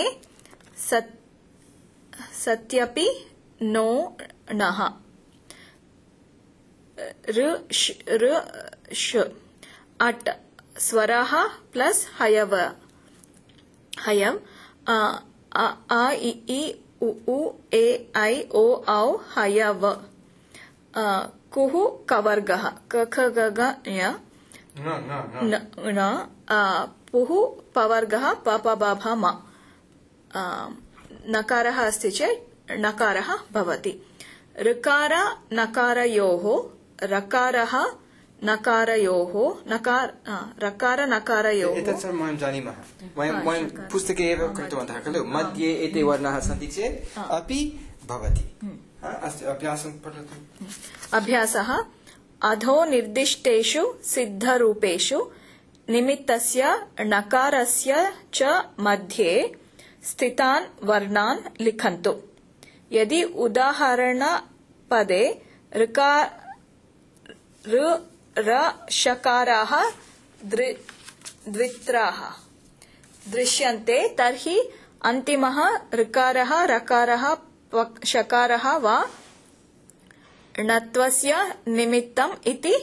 सत्यपि नो नः ऋ श अट् स्वरः प्लस हयव अ इ उ ए ऐ ओ औ हयव कुः कवर्गः क ख ग घ ञ न पुः पवर्गः प प ब भ म नकारः अस्ति चेत् नकारः भवति ऋकार नकारयोः रकारः नकारयोः रकार नकारयोः एतत् सर्वं वयं जानीमः वयं पुस्तके एव कृतवन्तः खलु मध्ये एते वर्णाः सन्ति चेत् अपि भवति अस्तु अभ्यासं पठतु अभ्यासः अधो निर्दिष्टेषु सिद्धरूपेषु निमित्तस्य नकारस्य च मध्ये स्थितान् वर्णान् लिखन्तु यदि उदाहरणपदे ऋ शकाराः द्वित्राः दृश्यन्ते तर्हि अन्तिमः ऋकारः रकारः शकारः वा णत्वस्य निमित्तम् इति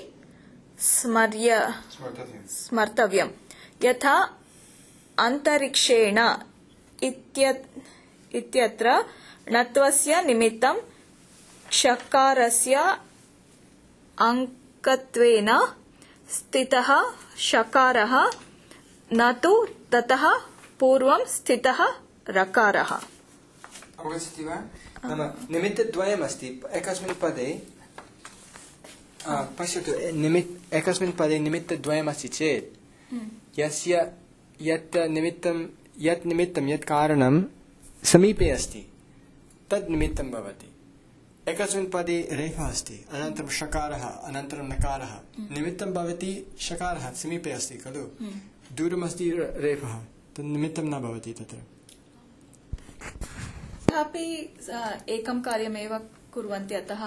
स्मर्तव्यम् यथा अन्तरिक्षेण इत्यत्र णत्वस्य निमित्तं षकारस्य अङ्कत्वेन स्थितः षकारः न तु ततः पूर्वं स्थितः रकारः अवगच्छति वा नाम निमित्तद्वयमस्ति एकस्मिन् पदे पश्यतु एकस्मिन् पदे निमित्तद्वयमस्ति चेत् यत् निमित्तं यत् कारणं समीपे अस्ति तद् निमित्तं भवति एकस्मिन् पदे रेफः अस्ति, अनन्तरं षकारः, अनन्तरं नकारः, निमित्तं भवति षकारः समीपे अस्ति खलु, दूरमस्ति रेफः, तत् निमित्तं न भवति तत्र। तथापि एकं कार्यमेव कुर्वन्ति, अतः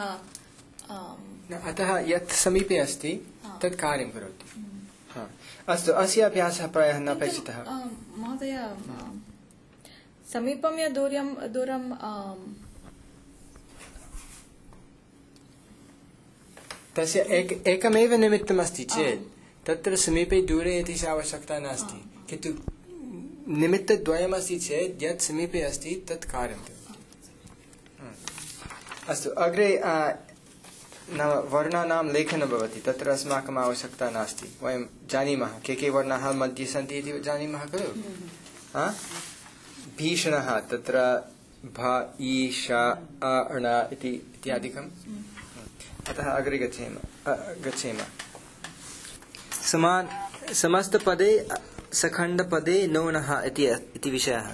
यत् समीपे अस्ति तत् कार्यं करोति। अस्तु, अस्य अभ्यासः प्रायः न अपेक्षितः। महोदय, समीपं या दूरं तस्य एकमेव निमित्तम् अस्ति चेत् तत्र समीपे दूरे इति आवश्यकता नास्ति, किन्तु निमित्तद्वयमस्ति चेत् यत् समीपे अस्ति तत् कार्यं करोति। अस्तु, अग्रे नाम वर्णानां लेखनं भवति, तत्र अस्माकम् आवश्यकता नास्ति, वयं जानीमः के वर्णाः मध्ये सन्ति इति जानीमः खलु। भीषणः तत्र भ इ श अ ण इति इत्यादिकम्। अतः अग्रे गच्छेम। समस्तपदे सखण्डपदे नोनः इति विषयः।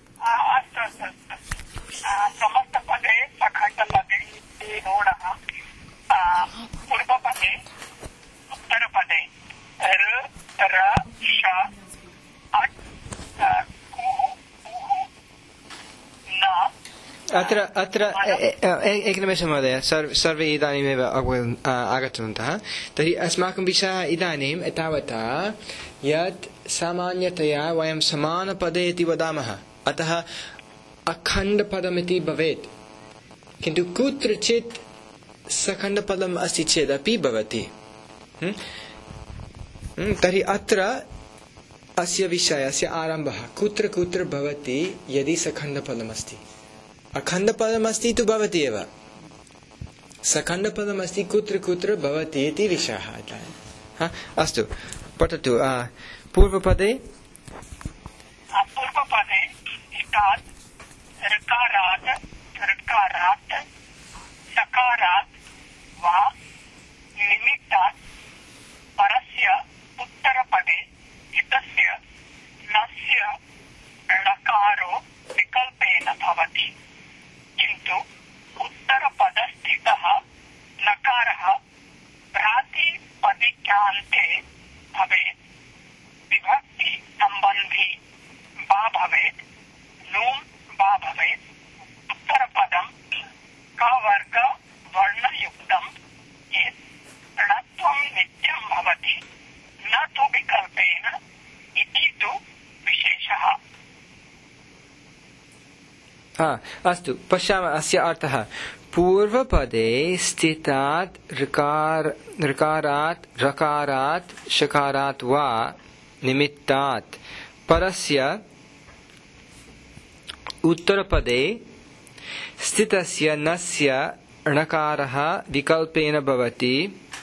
समस्तपदे सखण्डपदे नोनः, पूर्वपदे उत्तरपदे र श अट् कुः न। अत्र एकनिमेषं महोदय, सर्वे इदानीमेव आगतवन्तः। तर्हि अस्माकं विषयः इदानीम् एतावता यत् सामान्यतया वयं समानपदे इति वदामः, अतः अखण्डपदमिति भवेत्, किन्तु कुत्रचित् सखण्डपदम् अस्ति चेदपि भवति। तर्हि अत्र अस्य विषयस्य आरम्भः कुत्र कुत्र भवति यदि सखण्डपदमस्ति। अखण्डपदमस्ति तु भवति एव, सखण्डपदमस्ति कुत्र कुत्र भवति इति विषयः। अस्तु, पठतु। पूर्वपदे इतात् ऋकारात् सकारात् वा निमित्तात् परस्य उत्तरपदे इतस्य नस्य णकारो विकल्पेन भवति, किन्तु उत्तरपदस्थितः नकारः प्रातिपदिकान्ते भवेत्, विभक्ति सम्बन्धी वा भवेत्, नून् वा भवेत्। उत्तरपदं कवर्ग वर्णयुक्तं चेत् णत्वं नित्यं भवति, न तु विकल्पेन इति तु विशेषः। अस्तु, पश्यामः अस्य अर्थः। पूर्वपदे स्थितात् ऋकारात् रकारात् शकारात् वा निमित्तात् परस्य उत्तरपदे स्थितस्य नस्य णकारः विकल्पेन भवति,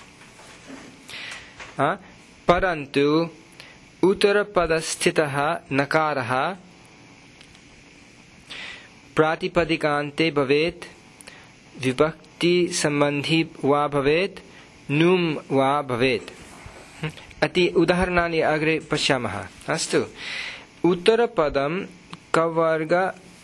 परन्तु उत्तरपदस्थितः नकारः प्रातिपदिकान्ते भवेत्, विभक्ति सम्बन्धी वा भवेत्, नुम् वा भवेत्। अति उदाहरणानि अग्रे पश्यामः। अस्तु, उत्तरपदं कवर्ग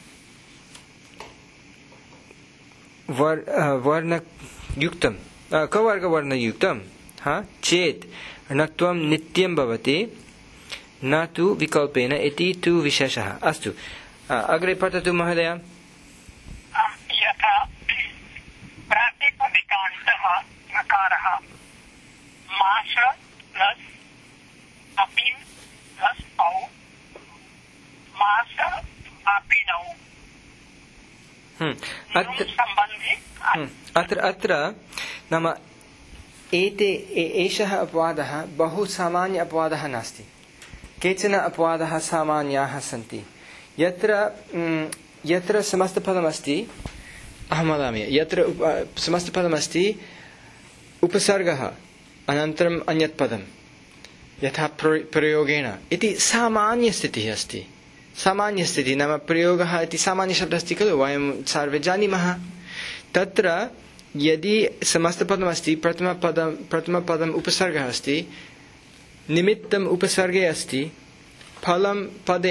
वर्णयुक्तं चेत् णत्वं नित्यं भवति, न तु विकल्पेन इति तु विशेषः। अस्तु, अग्रे पठतु महोदय। यथा प्रातिपदिकान्तः नकारः मास प्लस अपिन् प्लस औ, मास अपिनौ अत्र नाम एषः अपवादः बहु सामान्य अपवादः नास्ति। केचन अपवादाः सामान्याः सन्ति। यत्र समस्तपदमस्ति, अहं वदामि, यत्र समस्तपदमस्ति उपसर्गः अनन्तरम् अन्यत् पदं यथा प्रयोगेण इति सामान्यस्थितिः अस्ति। सामान्यस्थितिः नाम प्रयोगः इति सामान्यशब्दः अस्ति खलु, वयं सर्वे जानीमः। तत्र यदि समस्तपदमस्ति, प्रथमपदम् उपसर्गः अस्ति, निमित्तम् उपसर्गे अस्ति, फलं पदे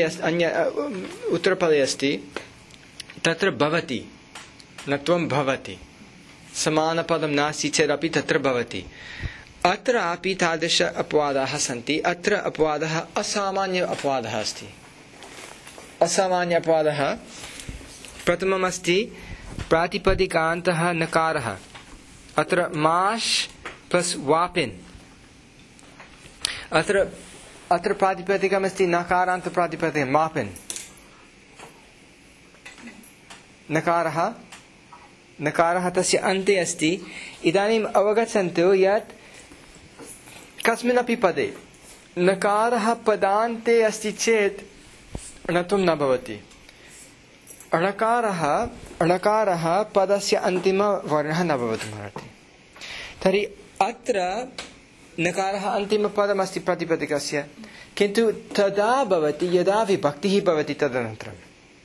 उत्तरपदे अस्ति, तत्र भवति, नत्वं भवति। समानपदं नास्ति चेदपि तत्र भवति। अत्रापि तादृश अपवादाः सन्ति। अत्र अपवादः असामान्य अपवादः अस्ति। असामान्य अपवादः प्रथममस्ति प्रातिपदिकान्तः नकारः। अत्र माश् प्लस् वापिन्। अत्र प्रातिपदिकमस्ति नकारान्त प्रातिपदिकं मापिन्। नकारः तस्य अन्ते अस्ति। इदानीम् अवगच्छन्तु यत् कस्मिन्नपि पदे नकारः पदान्ते अस्ति चेत् णत्वं न भवति। णकारः पदस्य अन्तिमवर्णः न भवितुमर्हति। तर्हि अत्र नकारः अन्तिमपदमस्ति प्रातिपदिकस्य, किन्तु तदा भवति यदा विभक्तिः भवति तदनन्तरम्।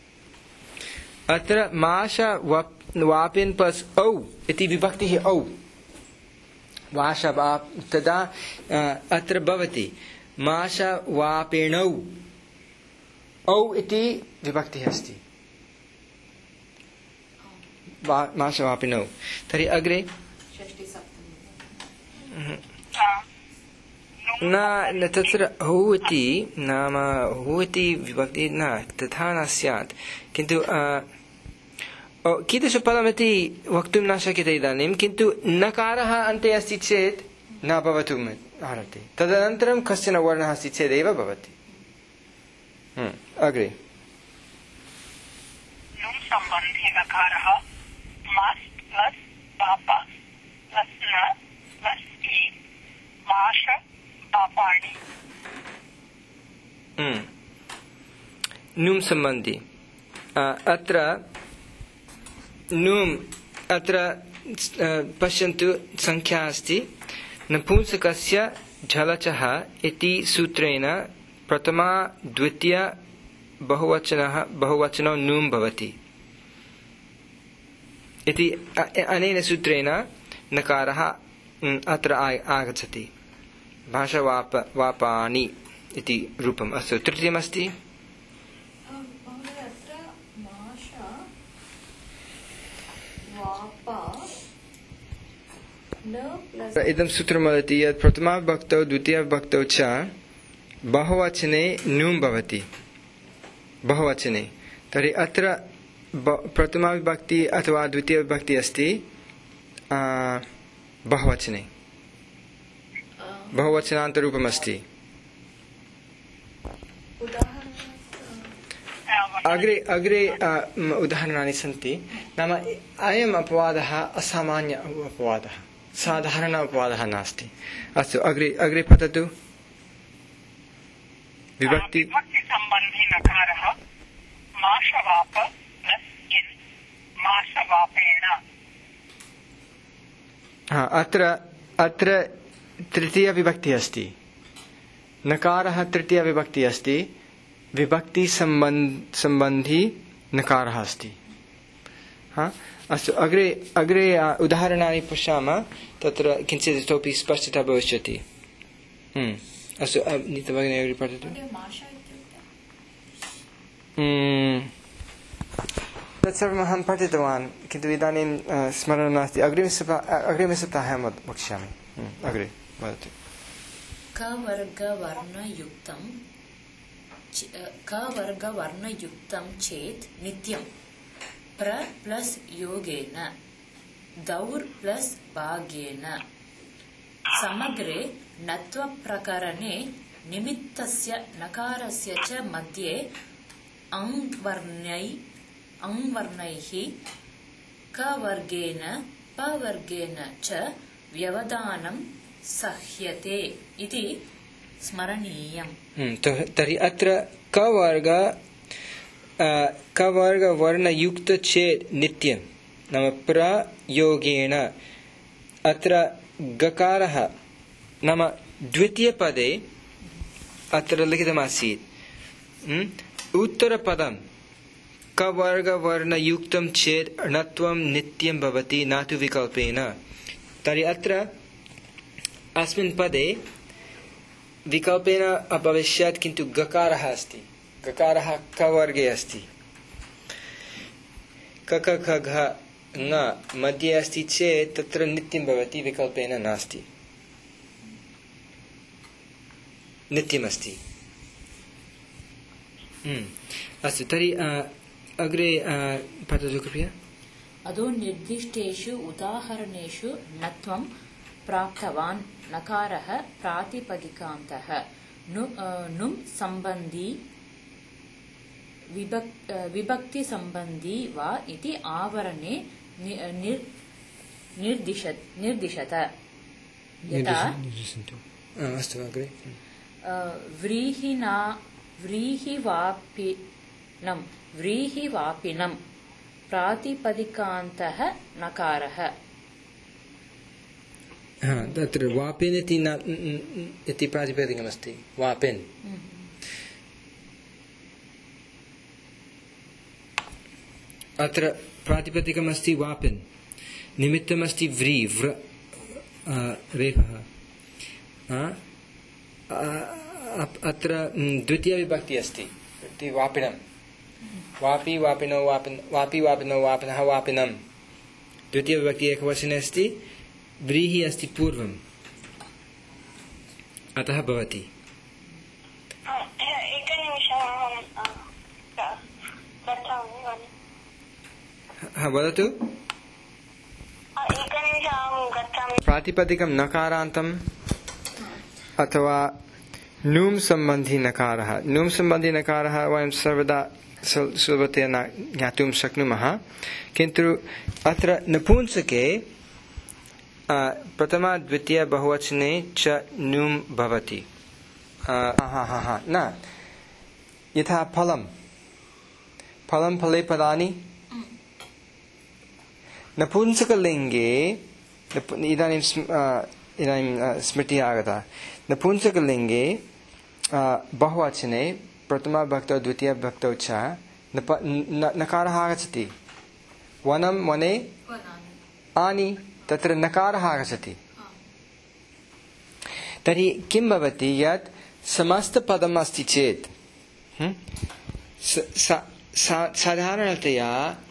अत्र माश वापिन् प्लस् औ इति विभक्तिः औ वाश तदा अत्र भवति माश वापिणौ औ इति विभक्तिः अस्ति। माश वापिणौ। तर्हि अग्रे न तत्र हौ इति नाम हौ इति विभक्ति न तथा न स्यात्, किन्तु कीदृशपदमिति वक्तुं न शक्यते इदानीं। किन्तु नकारः अन्ते अस्ति चेत् न भवितुम् अर्हति। तदनन्तरं कश्चन वर्णः अस्ति चेदेव भवति। अग्रे सम्बन्धी नकारः मास् प्लस् पापा प्लस् न प्लस् ई माश पापाणि। नुम् सम्बन्धी अत्र पश्यन्तु संख्या अस्ति। नपुंसकस्य झलचः इति सूत्रेण प्रथमा द्वितीया बहुवचनो नुम् भवति इति अनेन सूत्रेण नकारः अत्र आगच्छति। भाषावापानि इति रूपम्। अस्तु, तृतीयमस्ति इदं सूत्रं वदति यत् प्रथमाविभक्तौ द्वितीयाविभक्तौ च बहुवचने नुम् भवति। बहुवचने तर्हि अत्र प्रथमाविभक्ति अथवा द्वितीयविभक्ति अस्ति बहुवचने, बहुवचनान्तरूपमस्ति। अग्रे उदाहरणानि सन्ति। नाम अयम् अपवादः असामान्य अपवादः, साधारण अपवादः नास्ति। अस्तु, अग्रे पठतु। विभक्ति सम्बन्धी नकारः माशवाप प्लस् इन् माशवापेण। अत्र तृतीया विभक्ति अस्ति। नकारः तृतीया विभक्ति अस्ति। विभक्ति सम्बन्धी नकारः अस्ति। अस्तु, अग्रे उदाहरणानि पश्यामः। तत्र किञ्चित् इतोपि स्पष्टता भविष्यति। अस्तु, नीता भगिनी अग्रे पठतु। तत्सर्वम् अहं पठितवान्, किन्तु इदानीं स्मरणं नास्ति। अग्रिमे सप्ताहे वक्ष्यामि। अग्रे वदतु। कवर्गवर्णयुक्तं चेत् नित्यं प्र प्लस् योगेन गौर् प्लस् भाग्येन। समग्रे नत्वप्रकरणे निमित्तस्य नकारस्य च मध्ये अङ्वर्णैः कवर्गेन पवर्गेन च व्यवधानं सह्यते इति स्मरणीयम्। तर्हि अत्र कवर्गवर्णयुक्त चेत् नित्यं नाम प्रयोगेन। अत्र गकारः नाम द्वितीयपदे अत्र लिखितमासीत् उत्तरपदं कवर्गवर्णयुक्तं चेत् णत्वं नित्यं भवति न तु विकल्पेन। तर्हि अत्र अस्मिन् पदे विकल्पेन अभविष्यत्, किन्तु गकारः अस्ति। गकारः कवर्गे अस्ति। क ख घ न मध्ये अस्ति चेत् तत्र नित्यं भवति, विकल्पेन नास्ति, नित्यमस्ति। अस्तु, तर्हि अग्रे पठतु कृपया। अधो निर्दिष्टेषु उदाहरणेषु नत्वं प्राप्तवान् नकारः प्रातिपदिकान्तः नुम् सम्बन्धी विभक्ति सम्बन्धी वा इति आवरणे निर्दिशत। यथा अस्तु, अग्रे। व्रीहिवापिनं प्रातिपदिकान्तः नकारः। तत्र वापिन् इति प्रातिपदिकमस्ति, वापिन्। अत्र प्रातिपदिकमस्ति वापिन्, निमित्तमस्ति व्री रेफः। अत्र द्वितीयविभक्ति अस्ति, वापिनं, वापि वापिनो वापि वापिनो वापिनः वापिनं। द्वितीयविभक्ति एकवचने अस्ति, व्रीहि अस्ति पूर्वम्, अतः भवति। वदतु। प्रातिपदिकं नकारान्तम् अथवा नुम् सम्बन्धी नकारः। नुम् सम्बन्धी नकारः वयं सर्वदा सुलभतया ज्ञातुं शक्नुमः, किन्तु अत्र नपुंसके प्रथमा द्वितीय बहुवचने च नुम् भवति। न, यथा फलं, फलं फले फलानि। नपुंसकलिङ्गे इदानीं स्मृतिः आगता। नपुंसकलिङ्गे बहुवचने प्रथमा भक्तौ द्वितीय भक्तौ च नकारः आगच्छति। वनं वने आनि, तत्र नकारः आगच्छति। तर्हि किं भवति, यत् समस्तपदम् अस्ति चेत् साधारणतया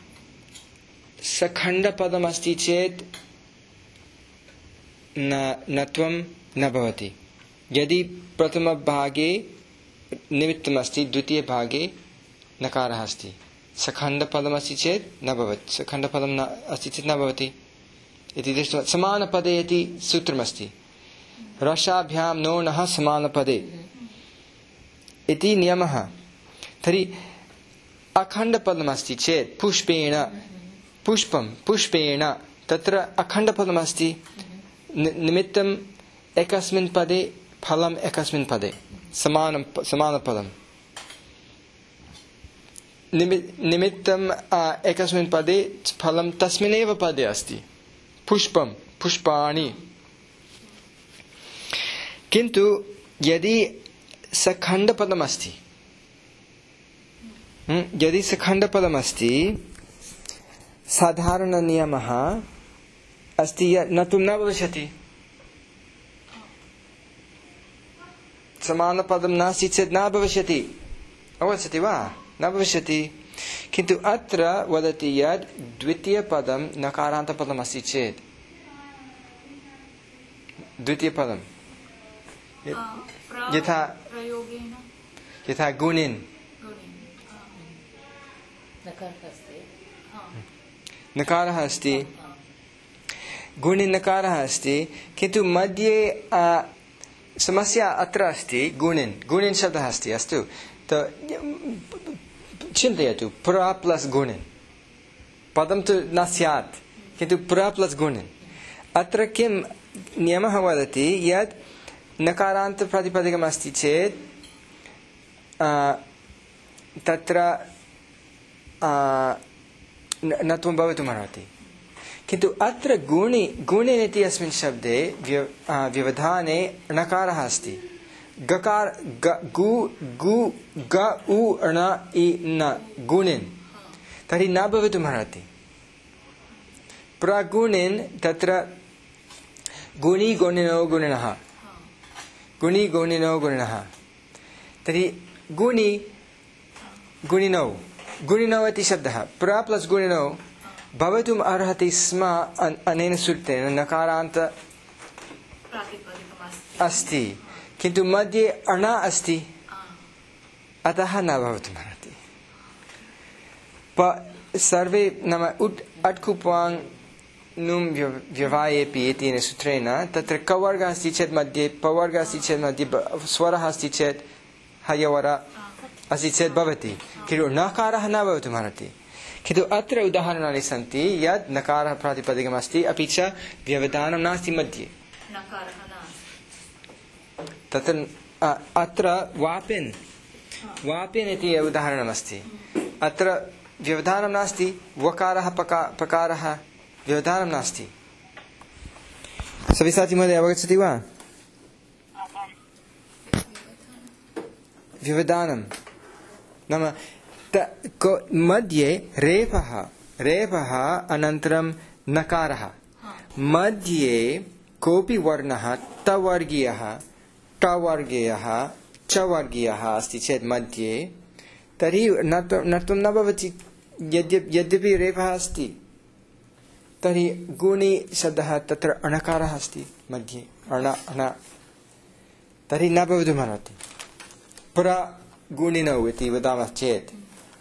सखण्डपदमस्ति चेत् नत्वं न भवति। यदि प्रथमभागे निमित्तमस्ति, द्वितीयभागे नकारः अस्ति, सखण्डपदमस्ति चेत् न भवति, सखण्डपदं न अस्ति चेत् न भवति इति दृष्ट्वा समानपदे इति सूत्रमस्ति। रसाभ्यां नो नः समानपदे इति नियमः। तर्हि अखण्डपदमस्ति चेत् पुष्पेण, पुष्पं पुष्पेण, तत्र अखण्डपदमस्ति, निमित्तम् एकस्मिन् पदे, फलम् एकस्मिन् पदे, समानपदम्। निमित्तम् एकस्मिन् पदे, फलं तस्मिन्नेव पदे अस्ति, पुष्पं पुष्पाणि। किन्तु यदि सखण्डपदमस्ति, यदि सखण्डपदमस्ति, साधारणनियमः अस्ति यत् नत्वं न भविष्यति। समानपदं नास्ति चेत् न भविष्यति, अवगच्छति वा? न भविष्यति। किन्तु अत्र वदति यत् द्वितीयपदं नकारान्तपदमस्ति चेत्, द्वितीयपदं यथा गुणिन्, नकारः अस्ति, गुणिन् नकारः अस्ति, किन्तु मध्ये समस्या अत्र अस्ति। गुणिन्, गुणिन् शब्दः अस्ति, अस्तु, चिन्तयतु, प्र प्लस् गुणिन्, पदं तु न स्यात्, किन्तु प्र प्लस् गुणिन्। अत्र किं नियमः वदति यत् नकारान्तप्रातिपदिकमस्ति चेत् तत्र नत्वं भवितुमर्हति। किन्तु अत्र गुणिन् इति अस्मिन् शब्दे व्यवधाने णकारः अस्ति। गकार गु गु ग उ ण इ न, गुणिन्, तर्हि न भवितुमर्हति। प्रगुणिन् तत्र गुणि गुणिनो गुणिनः, गुणि गुणिनो गुणिनः, तर्हि गुणि गुणिनौ, गुणिनौ इति शब्दः, प्र प्लस् गुणिनौ भवितुम् अर्हति स्म अनेन सूत्रेण नकारान्त अस्ति किन्तु मध्ये अण अस्ति अतः न भवितुमर्हति सर्वे नाम उट् अट्कुप्वाङ् नुम् व्यवायेपि इत्यनेन सूत्रेण तत्र कवर्गः अस्ति चेत् मध्ये पवर्गः अस्ति चेत् मध्ये स्वरः अस्ति चेत् हयवर अस्ति चेत् भवति किन्तु नकारः न भवितुमर्हति किन्तु अत्र उदाहरणानि सन्ति यत् नकारः प्रातिपदिकमस्ति अपि च व्यवधानं नास्ति मध्ये तत्र अत्र वापिन् इति उदाहरणमस्ति अत्र व्यवधानं नास्ति वकारः पकारः व्यवधानं नास्ति सविसाचि महोदय अवगच्छति वा व्यवधानं नाम मध्ये रेफः अनन्तरं नकारः मध्ये कोऽपि वर्णः तवर्गीयः टवर्गीयः चवर्गीयः अस्ति चेत् मध्ये तर्हि नत्वं न भवति यद्यपि रेफः अस्ति तर्हि गुणि शब्दः तत्र अणकारः अस्ति मध्ये अण तर्हि न भवितुमर्हति प्रगुणिनौ इति वदामः चेत्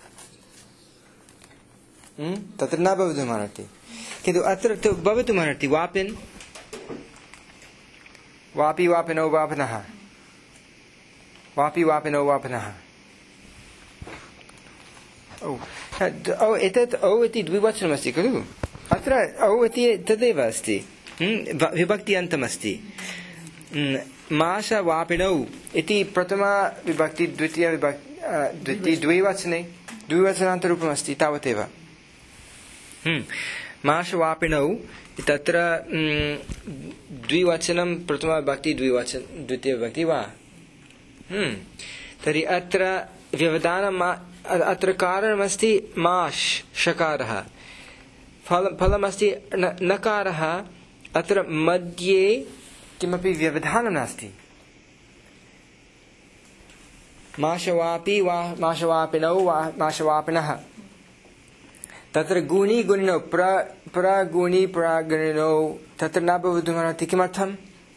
तत्र न भवितुमर्हति किन्तु अत्र तु भवितुमर्हति वापिन् वापि वापिनौ वापनः वापि वापिनौ वापनः एतत् औ इति द्विवचनमस्ति खलु अत्र औ इति तदेव अस्ति विभक्ति अन्तमस्ति माश वापिनौ इति प्रथमा विभक्ति द्वितीया विभक्ति द्विवचनान्तरूपमस्ति तावदेव माश वापिनौ तत्र द्विवचनं प्रथमा विभक्ति द्वितीया विभक्ति वा तर्हि अत्र व्यवधानम् अत्र कारणमस्ति माश् षकारः फलमस्ति नकारः अत्र मध्ये किमपि व्यवधानं नास्ति माशवापि वा माशवापिनौ वा माशवापिनः तत्र गुणि गुणिनौ प्रगुणि प्रगुणिनौ तत्र न भवितुमर्हति किमर्थं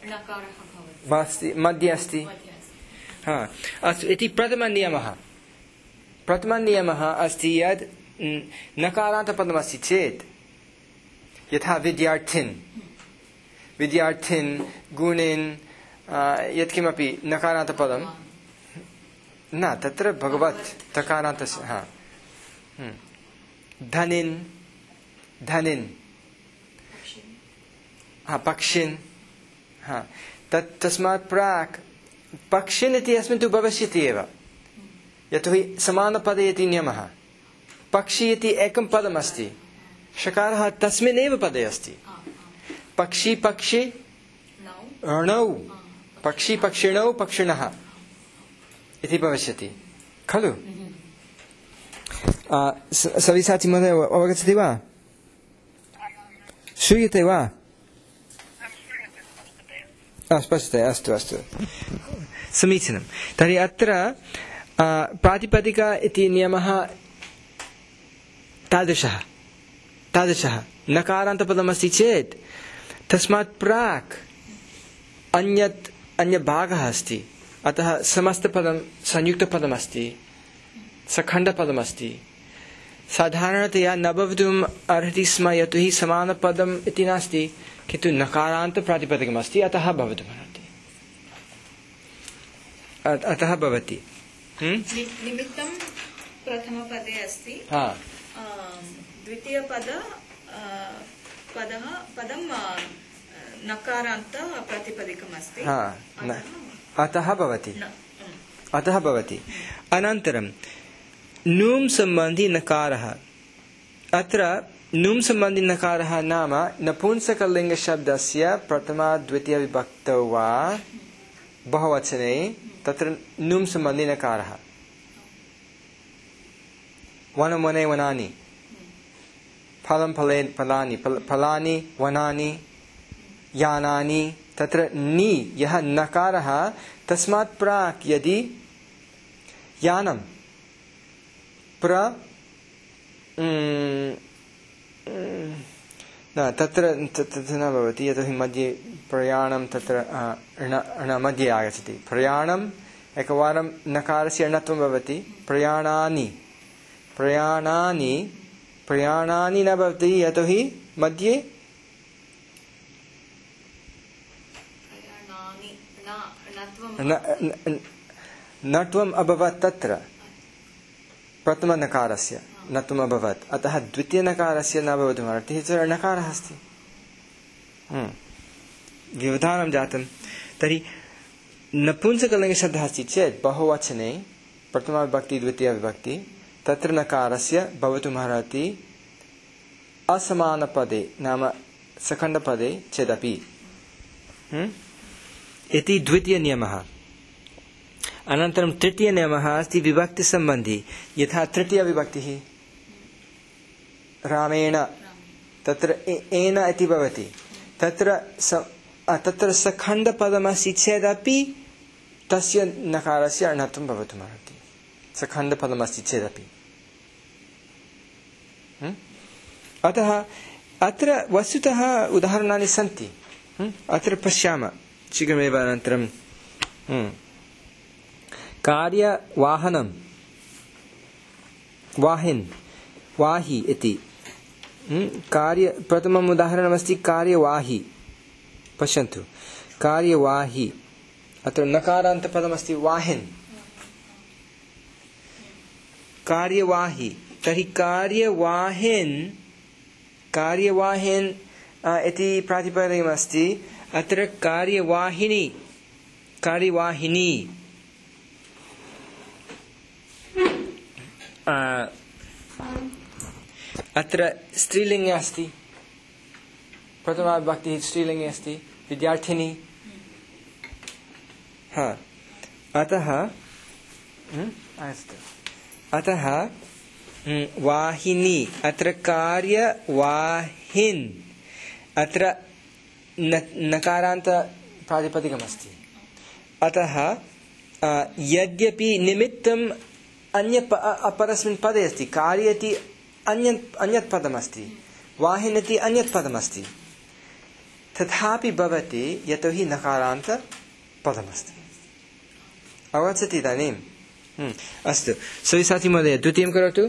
मध्ये अस्ति अस्तु इति प्रथमनियमः अस्ति यत् नकारान्तपदमस्ति चेत् यथा विद्यार्थिन् गुणिन् यत्किमपि नकारान्तपदं न तत्र भगवत् तकारान्तस्य धनिन् पक्षिन् तस्मात् प्राक् पक्षिन् इति अस्मिन् तु भविष्यति एव यतोहि समानपदे इति नियमः पक्षी इति एकं पदमस्ति षकारः तस्मिन्नेव पदे अस्ति पक्षी पक्षि णौ पक्षी पक्षिणौ पक्षिणः इति भविष्यति खलु सविसाचि महोदय अवगच्छति वा श्रूयते वा स्पष्टतया अस्तु समीचीनं तर्हि अत्र प्रातिपदिका इति नियमः तादृशः नकारान्तपदमस्ति चेत् तस्मात् प्राक् अन्यभागः अस्ति अतः समस्तपदं संयुक्तपदमस्ति सखण्डपदमस्ति साधारणतया न भवितुम् अर्हति स्म यतोहि समानपदम् इति नास्ति किन्तु नकारान्तप्रातिपदिकमस्ति अतः भवितुमर्हति अतः भवति निमित्तं प्रथमपदे अस्ति पदं नकारान्त प्रातिपदिकमस्ति अतः भवति अनन्तरं नुम् सम्बन्धी नकारः अत्र नुम् सम्बन्धी नकारः नाम नपुंसकलिङ्गशब्दस्य प्रथमा द्वितीया विभक्तौ वा बहुवचने तत्र नुम् सम्बन्धी नकारः वनं वने वनानि फलं फले फलानि फलानि वनानि यानानि तत्र नि यः नकारः तस्मात् प्राक् यदि यानं न तत्र तथा न भवति यतोहि मध्ये प्रयाणं तत्र मध्ये आगच्छति प्रयाणम् एकवारं नकारस्य णत्वं भवति प्रयाणानि न भवति यतोहि मध्ये नत्वम् अभवत् तत्र प्रथमनकारस्य नत्वम् अभवत् अतः द्वितीयनकारस्य न भवितुमर्हति च णकारः अस्ति व्यवधानं जातं तर्हि नपुंसकलिङ्गे शब्दः अस्ति चेत् बहुवचने प्रथमाविभक्ति द्वितीयाविभक्ति तत्र नकारस्य भवितुमर्हति असमानपदे नाम सखण्डपदे चेदपि इति द्वितीयनियमः अनन्तरं तृतीयनियमः अस्ति विभक्तिसम्बन्धी यथा तृतीयविभक्तिः रामेण तत्र एन इति भवति तत्र सखण्डपदमस्ति चेदपि तस्य नकारस्य णत्वं भवितुमर्हति सखण्डपदमस्ति चेदपि अतः अत्र वस्तुतः उदाहरणानि सन्ति अत्र पश्यामः शीघ्रमेव अनन्तरं कार्यवाहनं वाहि इति प्रथमम् उदाहरणमस्ति कार्यवाहि पश्यन्तु कार्यवाहि अत्र नकारान्तपदमस्ति वाहिन् कार्यवाहि तर्हि कार्यवाहिन् इति प्रातिपदिकमस्ति अत्र कार्यवाहिनी अत्र स्त्रीलिङ्गे अस्ति प्रथमाविभक्तिः स्त्रीलिङ्गे अस्ति विद्यार्थिनी अतः वाहिनी अत्र कार्यवाहिन् अत्र नकारान्त प्रातिपदिकमस्ति अतः यद्यपि निमित्तम् अपरस्मिन् पदे अस्ति कार्य इति अन्यत् पदमस्ति वाहिन् इति अन्यत् पदमस्ति तथापि भवति यतोहि नकारान्त पदमस्ति अवगच्छति इदानीम् अस्तु सविसाचि महोदय द्वितीयं करोतु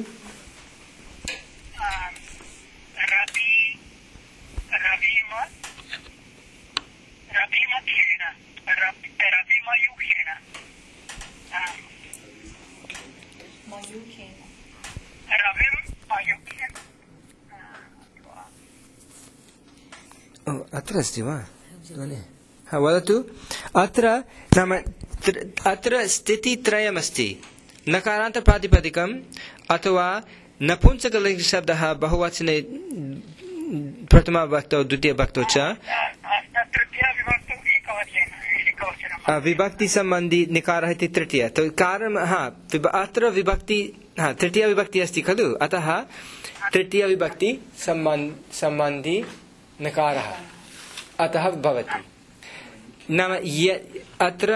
अत्र अस्ति वा वदतु अत्र नाम अत्र स्थितित्रयमस्ति नकारान्तप्रातिपदिकम् अथवा नपुंसकलिङ्गशब्दः बहुवचने प्रथमाविभक्तौ द्वितीयविभक्तौ च विभक्तिसम्बन्धी निकारः इति तृतीय तो कारणं अत्र विभक्ति तृतीयविभक्ति अस्ति खलु अतः तृतीयविभक्ति सम्बन्धी नकारः अतः भवति नाम अत्र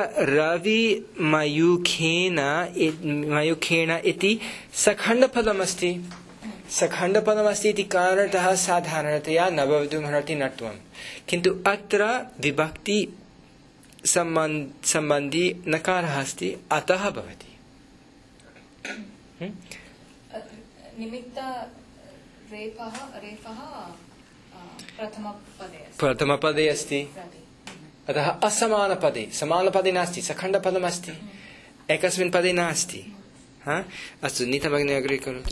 रविमयूखेन इति सखण्डपदमस्ति इति कारणतः साधारणतया न भवितुमर्हति णत्वं किन्तु अत्र विभक्ति सम्बन्धी नकारः अस्ति अतः भवति निमित्त रेफः प्रथमपदे अस्ति अतः असमानपदे समानपदे नास्ति सखण्डपदमस्ति एकस्मिन् पदे नास्ति अस्तु नीता भगिनी अग्रे करोतु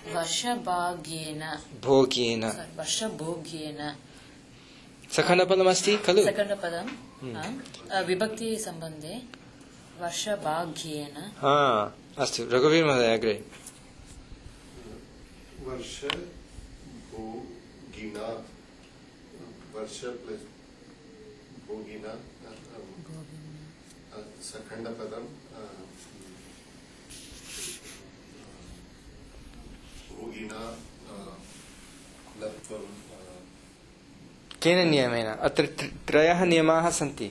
भोग्येन सखण्डपदमस्ति खलु सखण्डपदं विभक्ति सम्बन्धे वर्षभाग्येन अस्तु रघुवीर महोदय अग्रे वर्ष प्लस भोगिना सखण्डपदं भोगिना लत्वं केन नियमेन अत्र त्रयः नियमाः सन्ति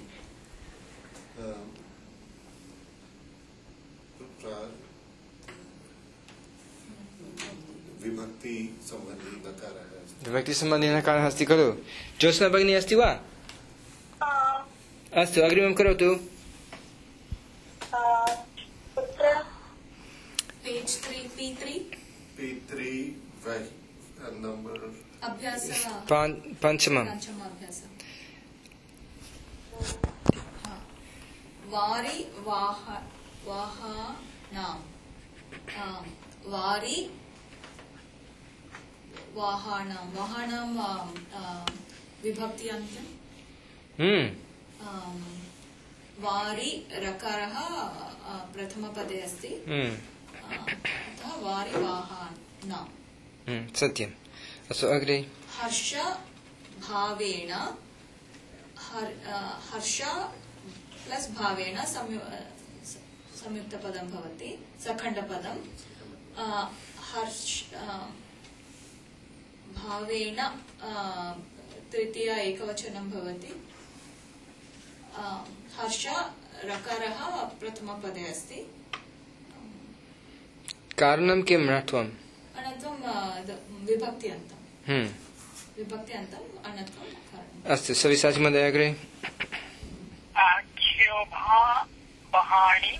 विभक्ति विभक्तिसम्बन्धी नकारः अस्ति। विभक्तिसम्बन्धी नकारः अस्ति खलु? ज्योत्स्ना भगिनी अस्ति वा? अस्तु, अग्रिमं करोतु। पेज् 3 P3 नम्बर् अभ्यास पञ्चमम् अभ्यास वारि वाहनां वारि वाहनां विभक्ति अन्त्यं वारि रकारः प्रथमपदे अस्ति अतः वारि वाहनां सत्यम्। अस्तु, अग्रे। हर्ष भावेन हर्ष प्लस भावेन संयुक्तपदं भवति सखण्डपदं हर्ष भावेन तृतीय एकवचनं भवति हर्ष रकारः प्रथमपदे अस्ति कारणं किं णत्वम् अनन्तरं विभक्त्यन्तम् अनन्तरं कारणम्। अस्तु, सविसाचि महोदय अग्रे। क्षोभा वहाणि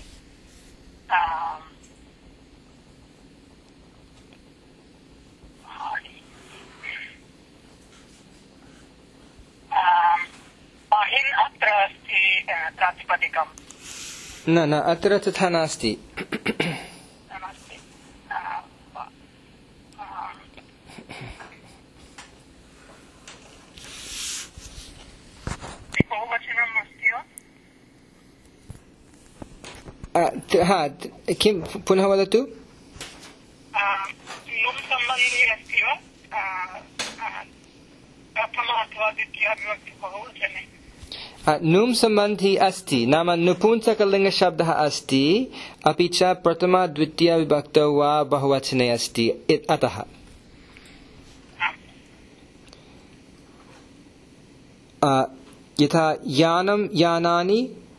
महिन् अत्र अस्ति प्रातिपदिकम् न अत्र तथा नास्ति। बहुवचनम् अस्ति वा? किं पुनः वदतु। नुम् सम्बन्धी अस्ति वा? प्रथम अथवा द्वितीय विभक्ति बहुवचने नुम् सम्बन्धी अस्ति, नाम नपुंसकलिङ्गशब्दः अस्ति, अपि च प्रथमा द्वितीया विभक्तौ वा बहुवचने अस्ति। अतः यथा यानं यानानि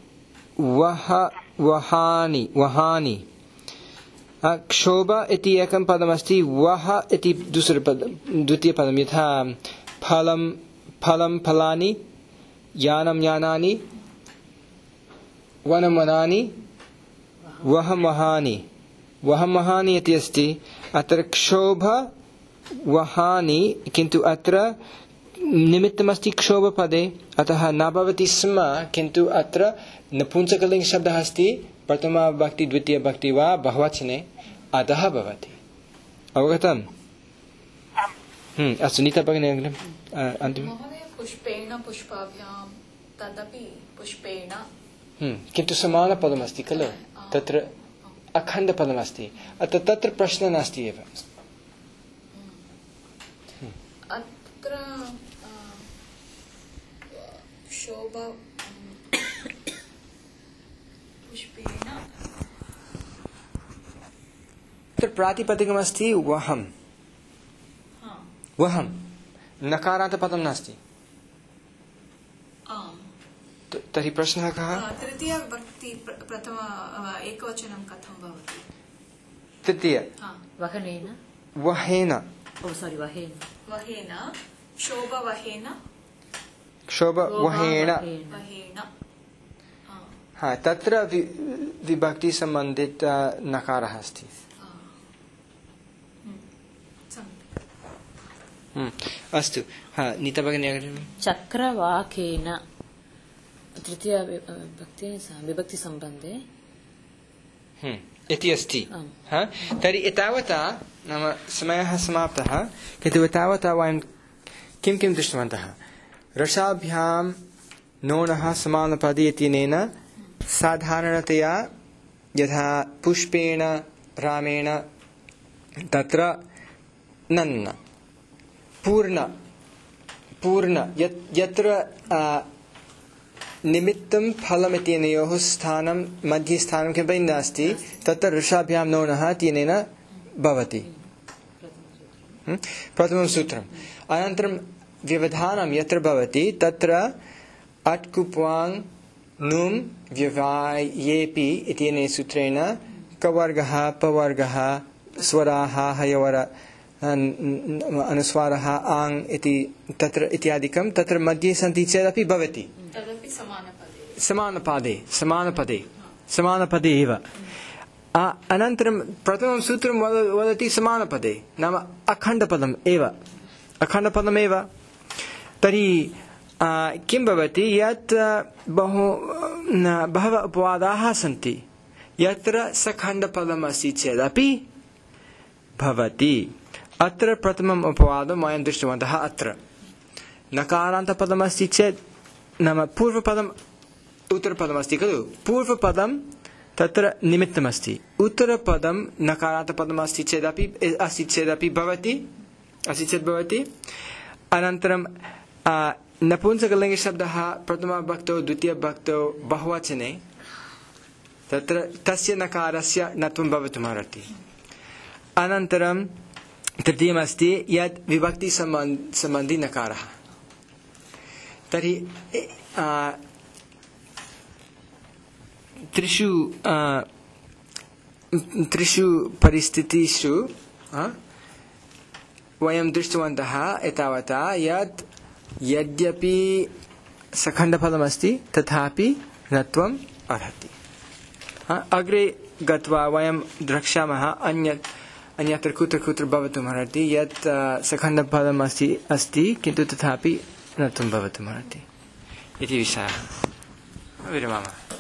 वहानि क्षोभ इति एकं पदमस्ति, वह इति द्वितीयपदं। यथा फलं फलानि यानं यानानि वनं वनानि वहं वहानि इति अस्ति। अत्र क्षोभ वहानि, किन्तु अत्र निमित्तमस्ति क्षोभपदे, अतः न भवति स्म, किन्तु अत्र नपुंसकलिङ्गशब्दः अस्ति, प्रथमा विभक्ति द्वितीया विभक्ति वा बहुवचने, अतः भवति। अवगतम्? अस्तु, नीता भगिनी अन्तिमम्। पुष्पेण पुष्पाभ्यां तदपि पुष्पेण, किन्तु समानपदमस्ति खलु, तत्र अखण्डपदमस्ति, अतः तत्र प्रश्नः नास्ति एव। अत्र शोभा पुष्पेण तत्र प्रातिपदिकमस्ति वहं नकारान्तपदं नास्ति। तर्हि प्रश्नः कः? तृतीया विभक्ति प्रथम एकवचनं कथं भवति? तृतीय वहनेन वहेन शोभवहेन तत्र विभक्तिसम्बन्धित नकारः अस्ति। अस्तु, नीता भगिनी अग्रिमं। चक्रवाकेन तृतीया विभक्तिसम्बन्धे इति अस्ति। तर्हि एतावता, नाम समयः समाप्तः, किन्तु एतावता वयं किं किं दृष्टवन्तः? रसाभ्यां नोनः समानपदी इत्यनेन साधारणतया यथा पुष्पेण रामेण तत्र नन्न पूर्ण यत्र निमित्तं फलम् इत्यनयोः स्थानं मध्यस्थानं किमपि नास्ति, तत्र रसाभ्यां नोनः इत्यनेन भवति। प्रथमं सूत्रम्। अनन्तरं व्यवधानं यत्र भवति तत्र अट्कुप्वाङ् नुम् व्यवायेपि इत्यनेन सूत्रेण कवर्गः पवर्गः स्वराः हयवर अनुस्वारः आङ् इति तत्र इत्यादिकं तत्र मध्ये सन्ति चेदपि भवति तदपि समानपदे समानपदे एव अनन्तरं प्रथमं सूत्रं वदति समानपदे नाम अखण्डपदम् एव तर्हि किं भवति यत् बहवः अपवादाः सन्ति यत्र सखण्डपदम् अस्ति चेदपि भवति अत्र प्रथमम् अपवादं वयं दृष्टवन्तः अत्र नकारान्तपदम् अस्ति चेत् नाम पूर्वपदम् उत्तरपदमस्ति खलु पूर्वपदं तत्र निमित्तमस्ति उत्तरपदं नकारान्तपदम् अस्ति चेदपि भवति अनन्तरं नपुंसकलिङ्गशब्दः प्रथमविभक्तौ द्वितीयविभक्तौ बहुवचने तत्र तस्य नकारस्य नत्वं भवितुमर्हति अनन्तरं तृतीयमस्ति यत् विभक्तिसम्बन्धी नकारः तर्हि त्रिषु परिस्थितिषु वयं दृष्टवन्तः एतावता यत् यद्यपि सखण्डपदमस्ति तथापि नत्वम् अर्हति अग्रे गत्वा वयं द्रक्ष्यामः अन्यत्र कुत्र भवितुमर्हति यत् सखण्डपदम् अस्ति किन्तु तथापि नत्वं भवितुमर्हति इति विषयः विरमामः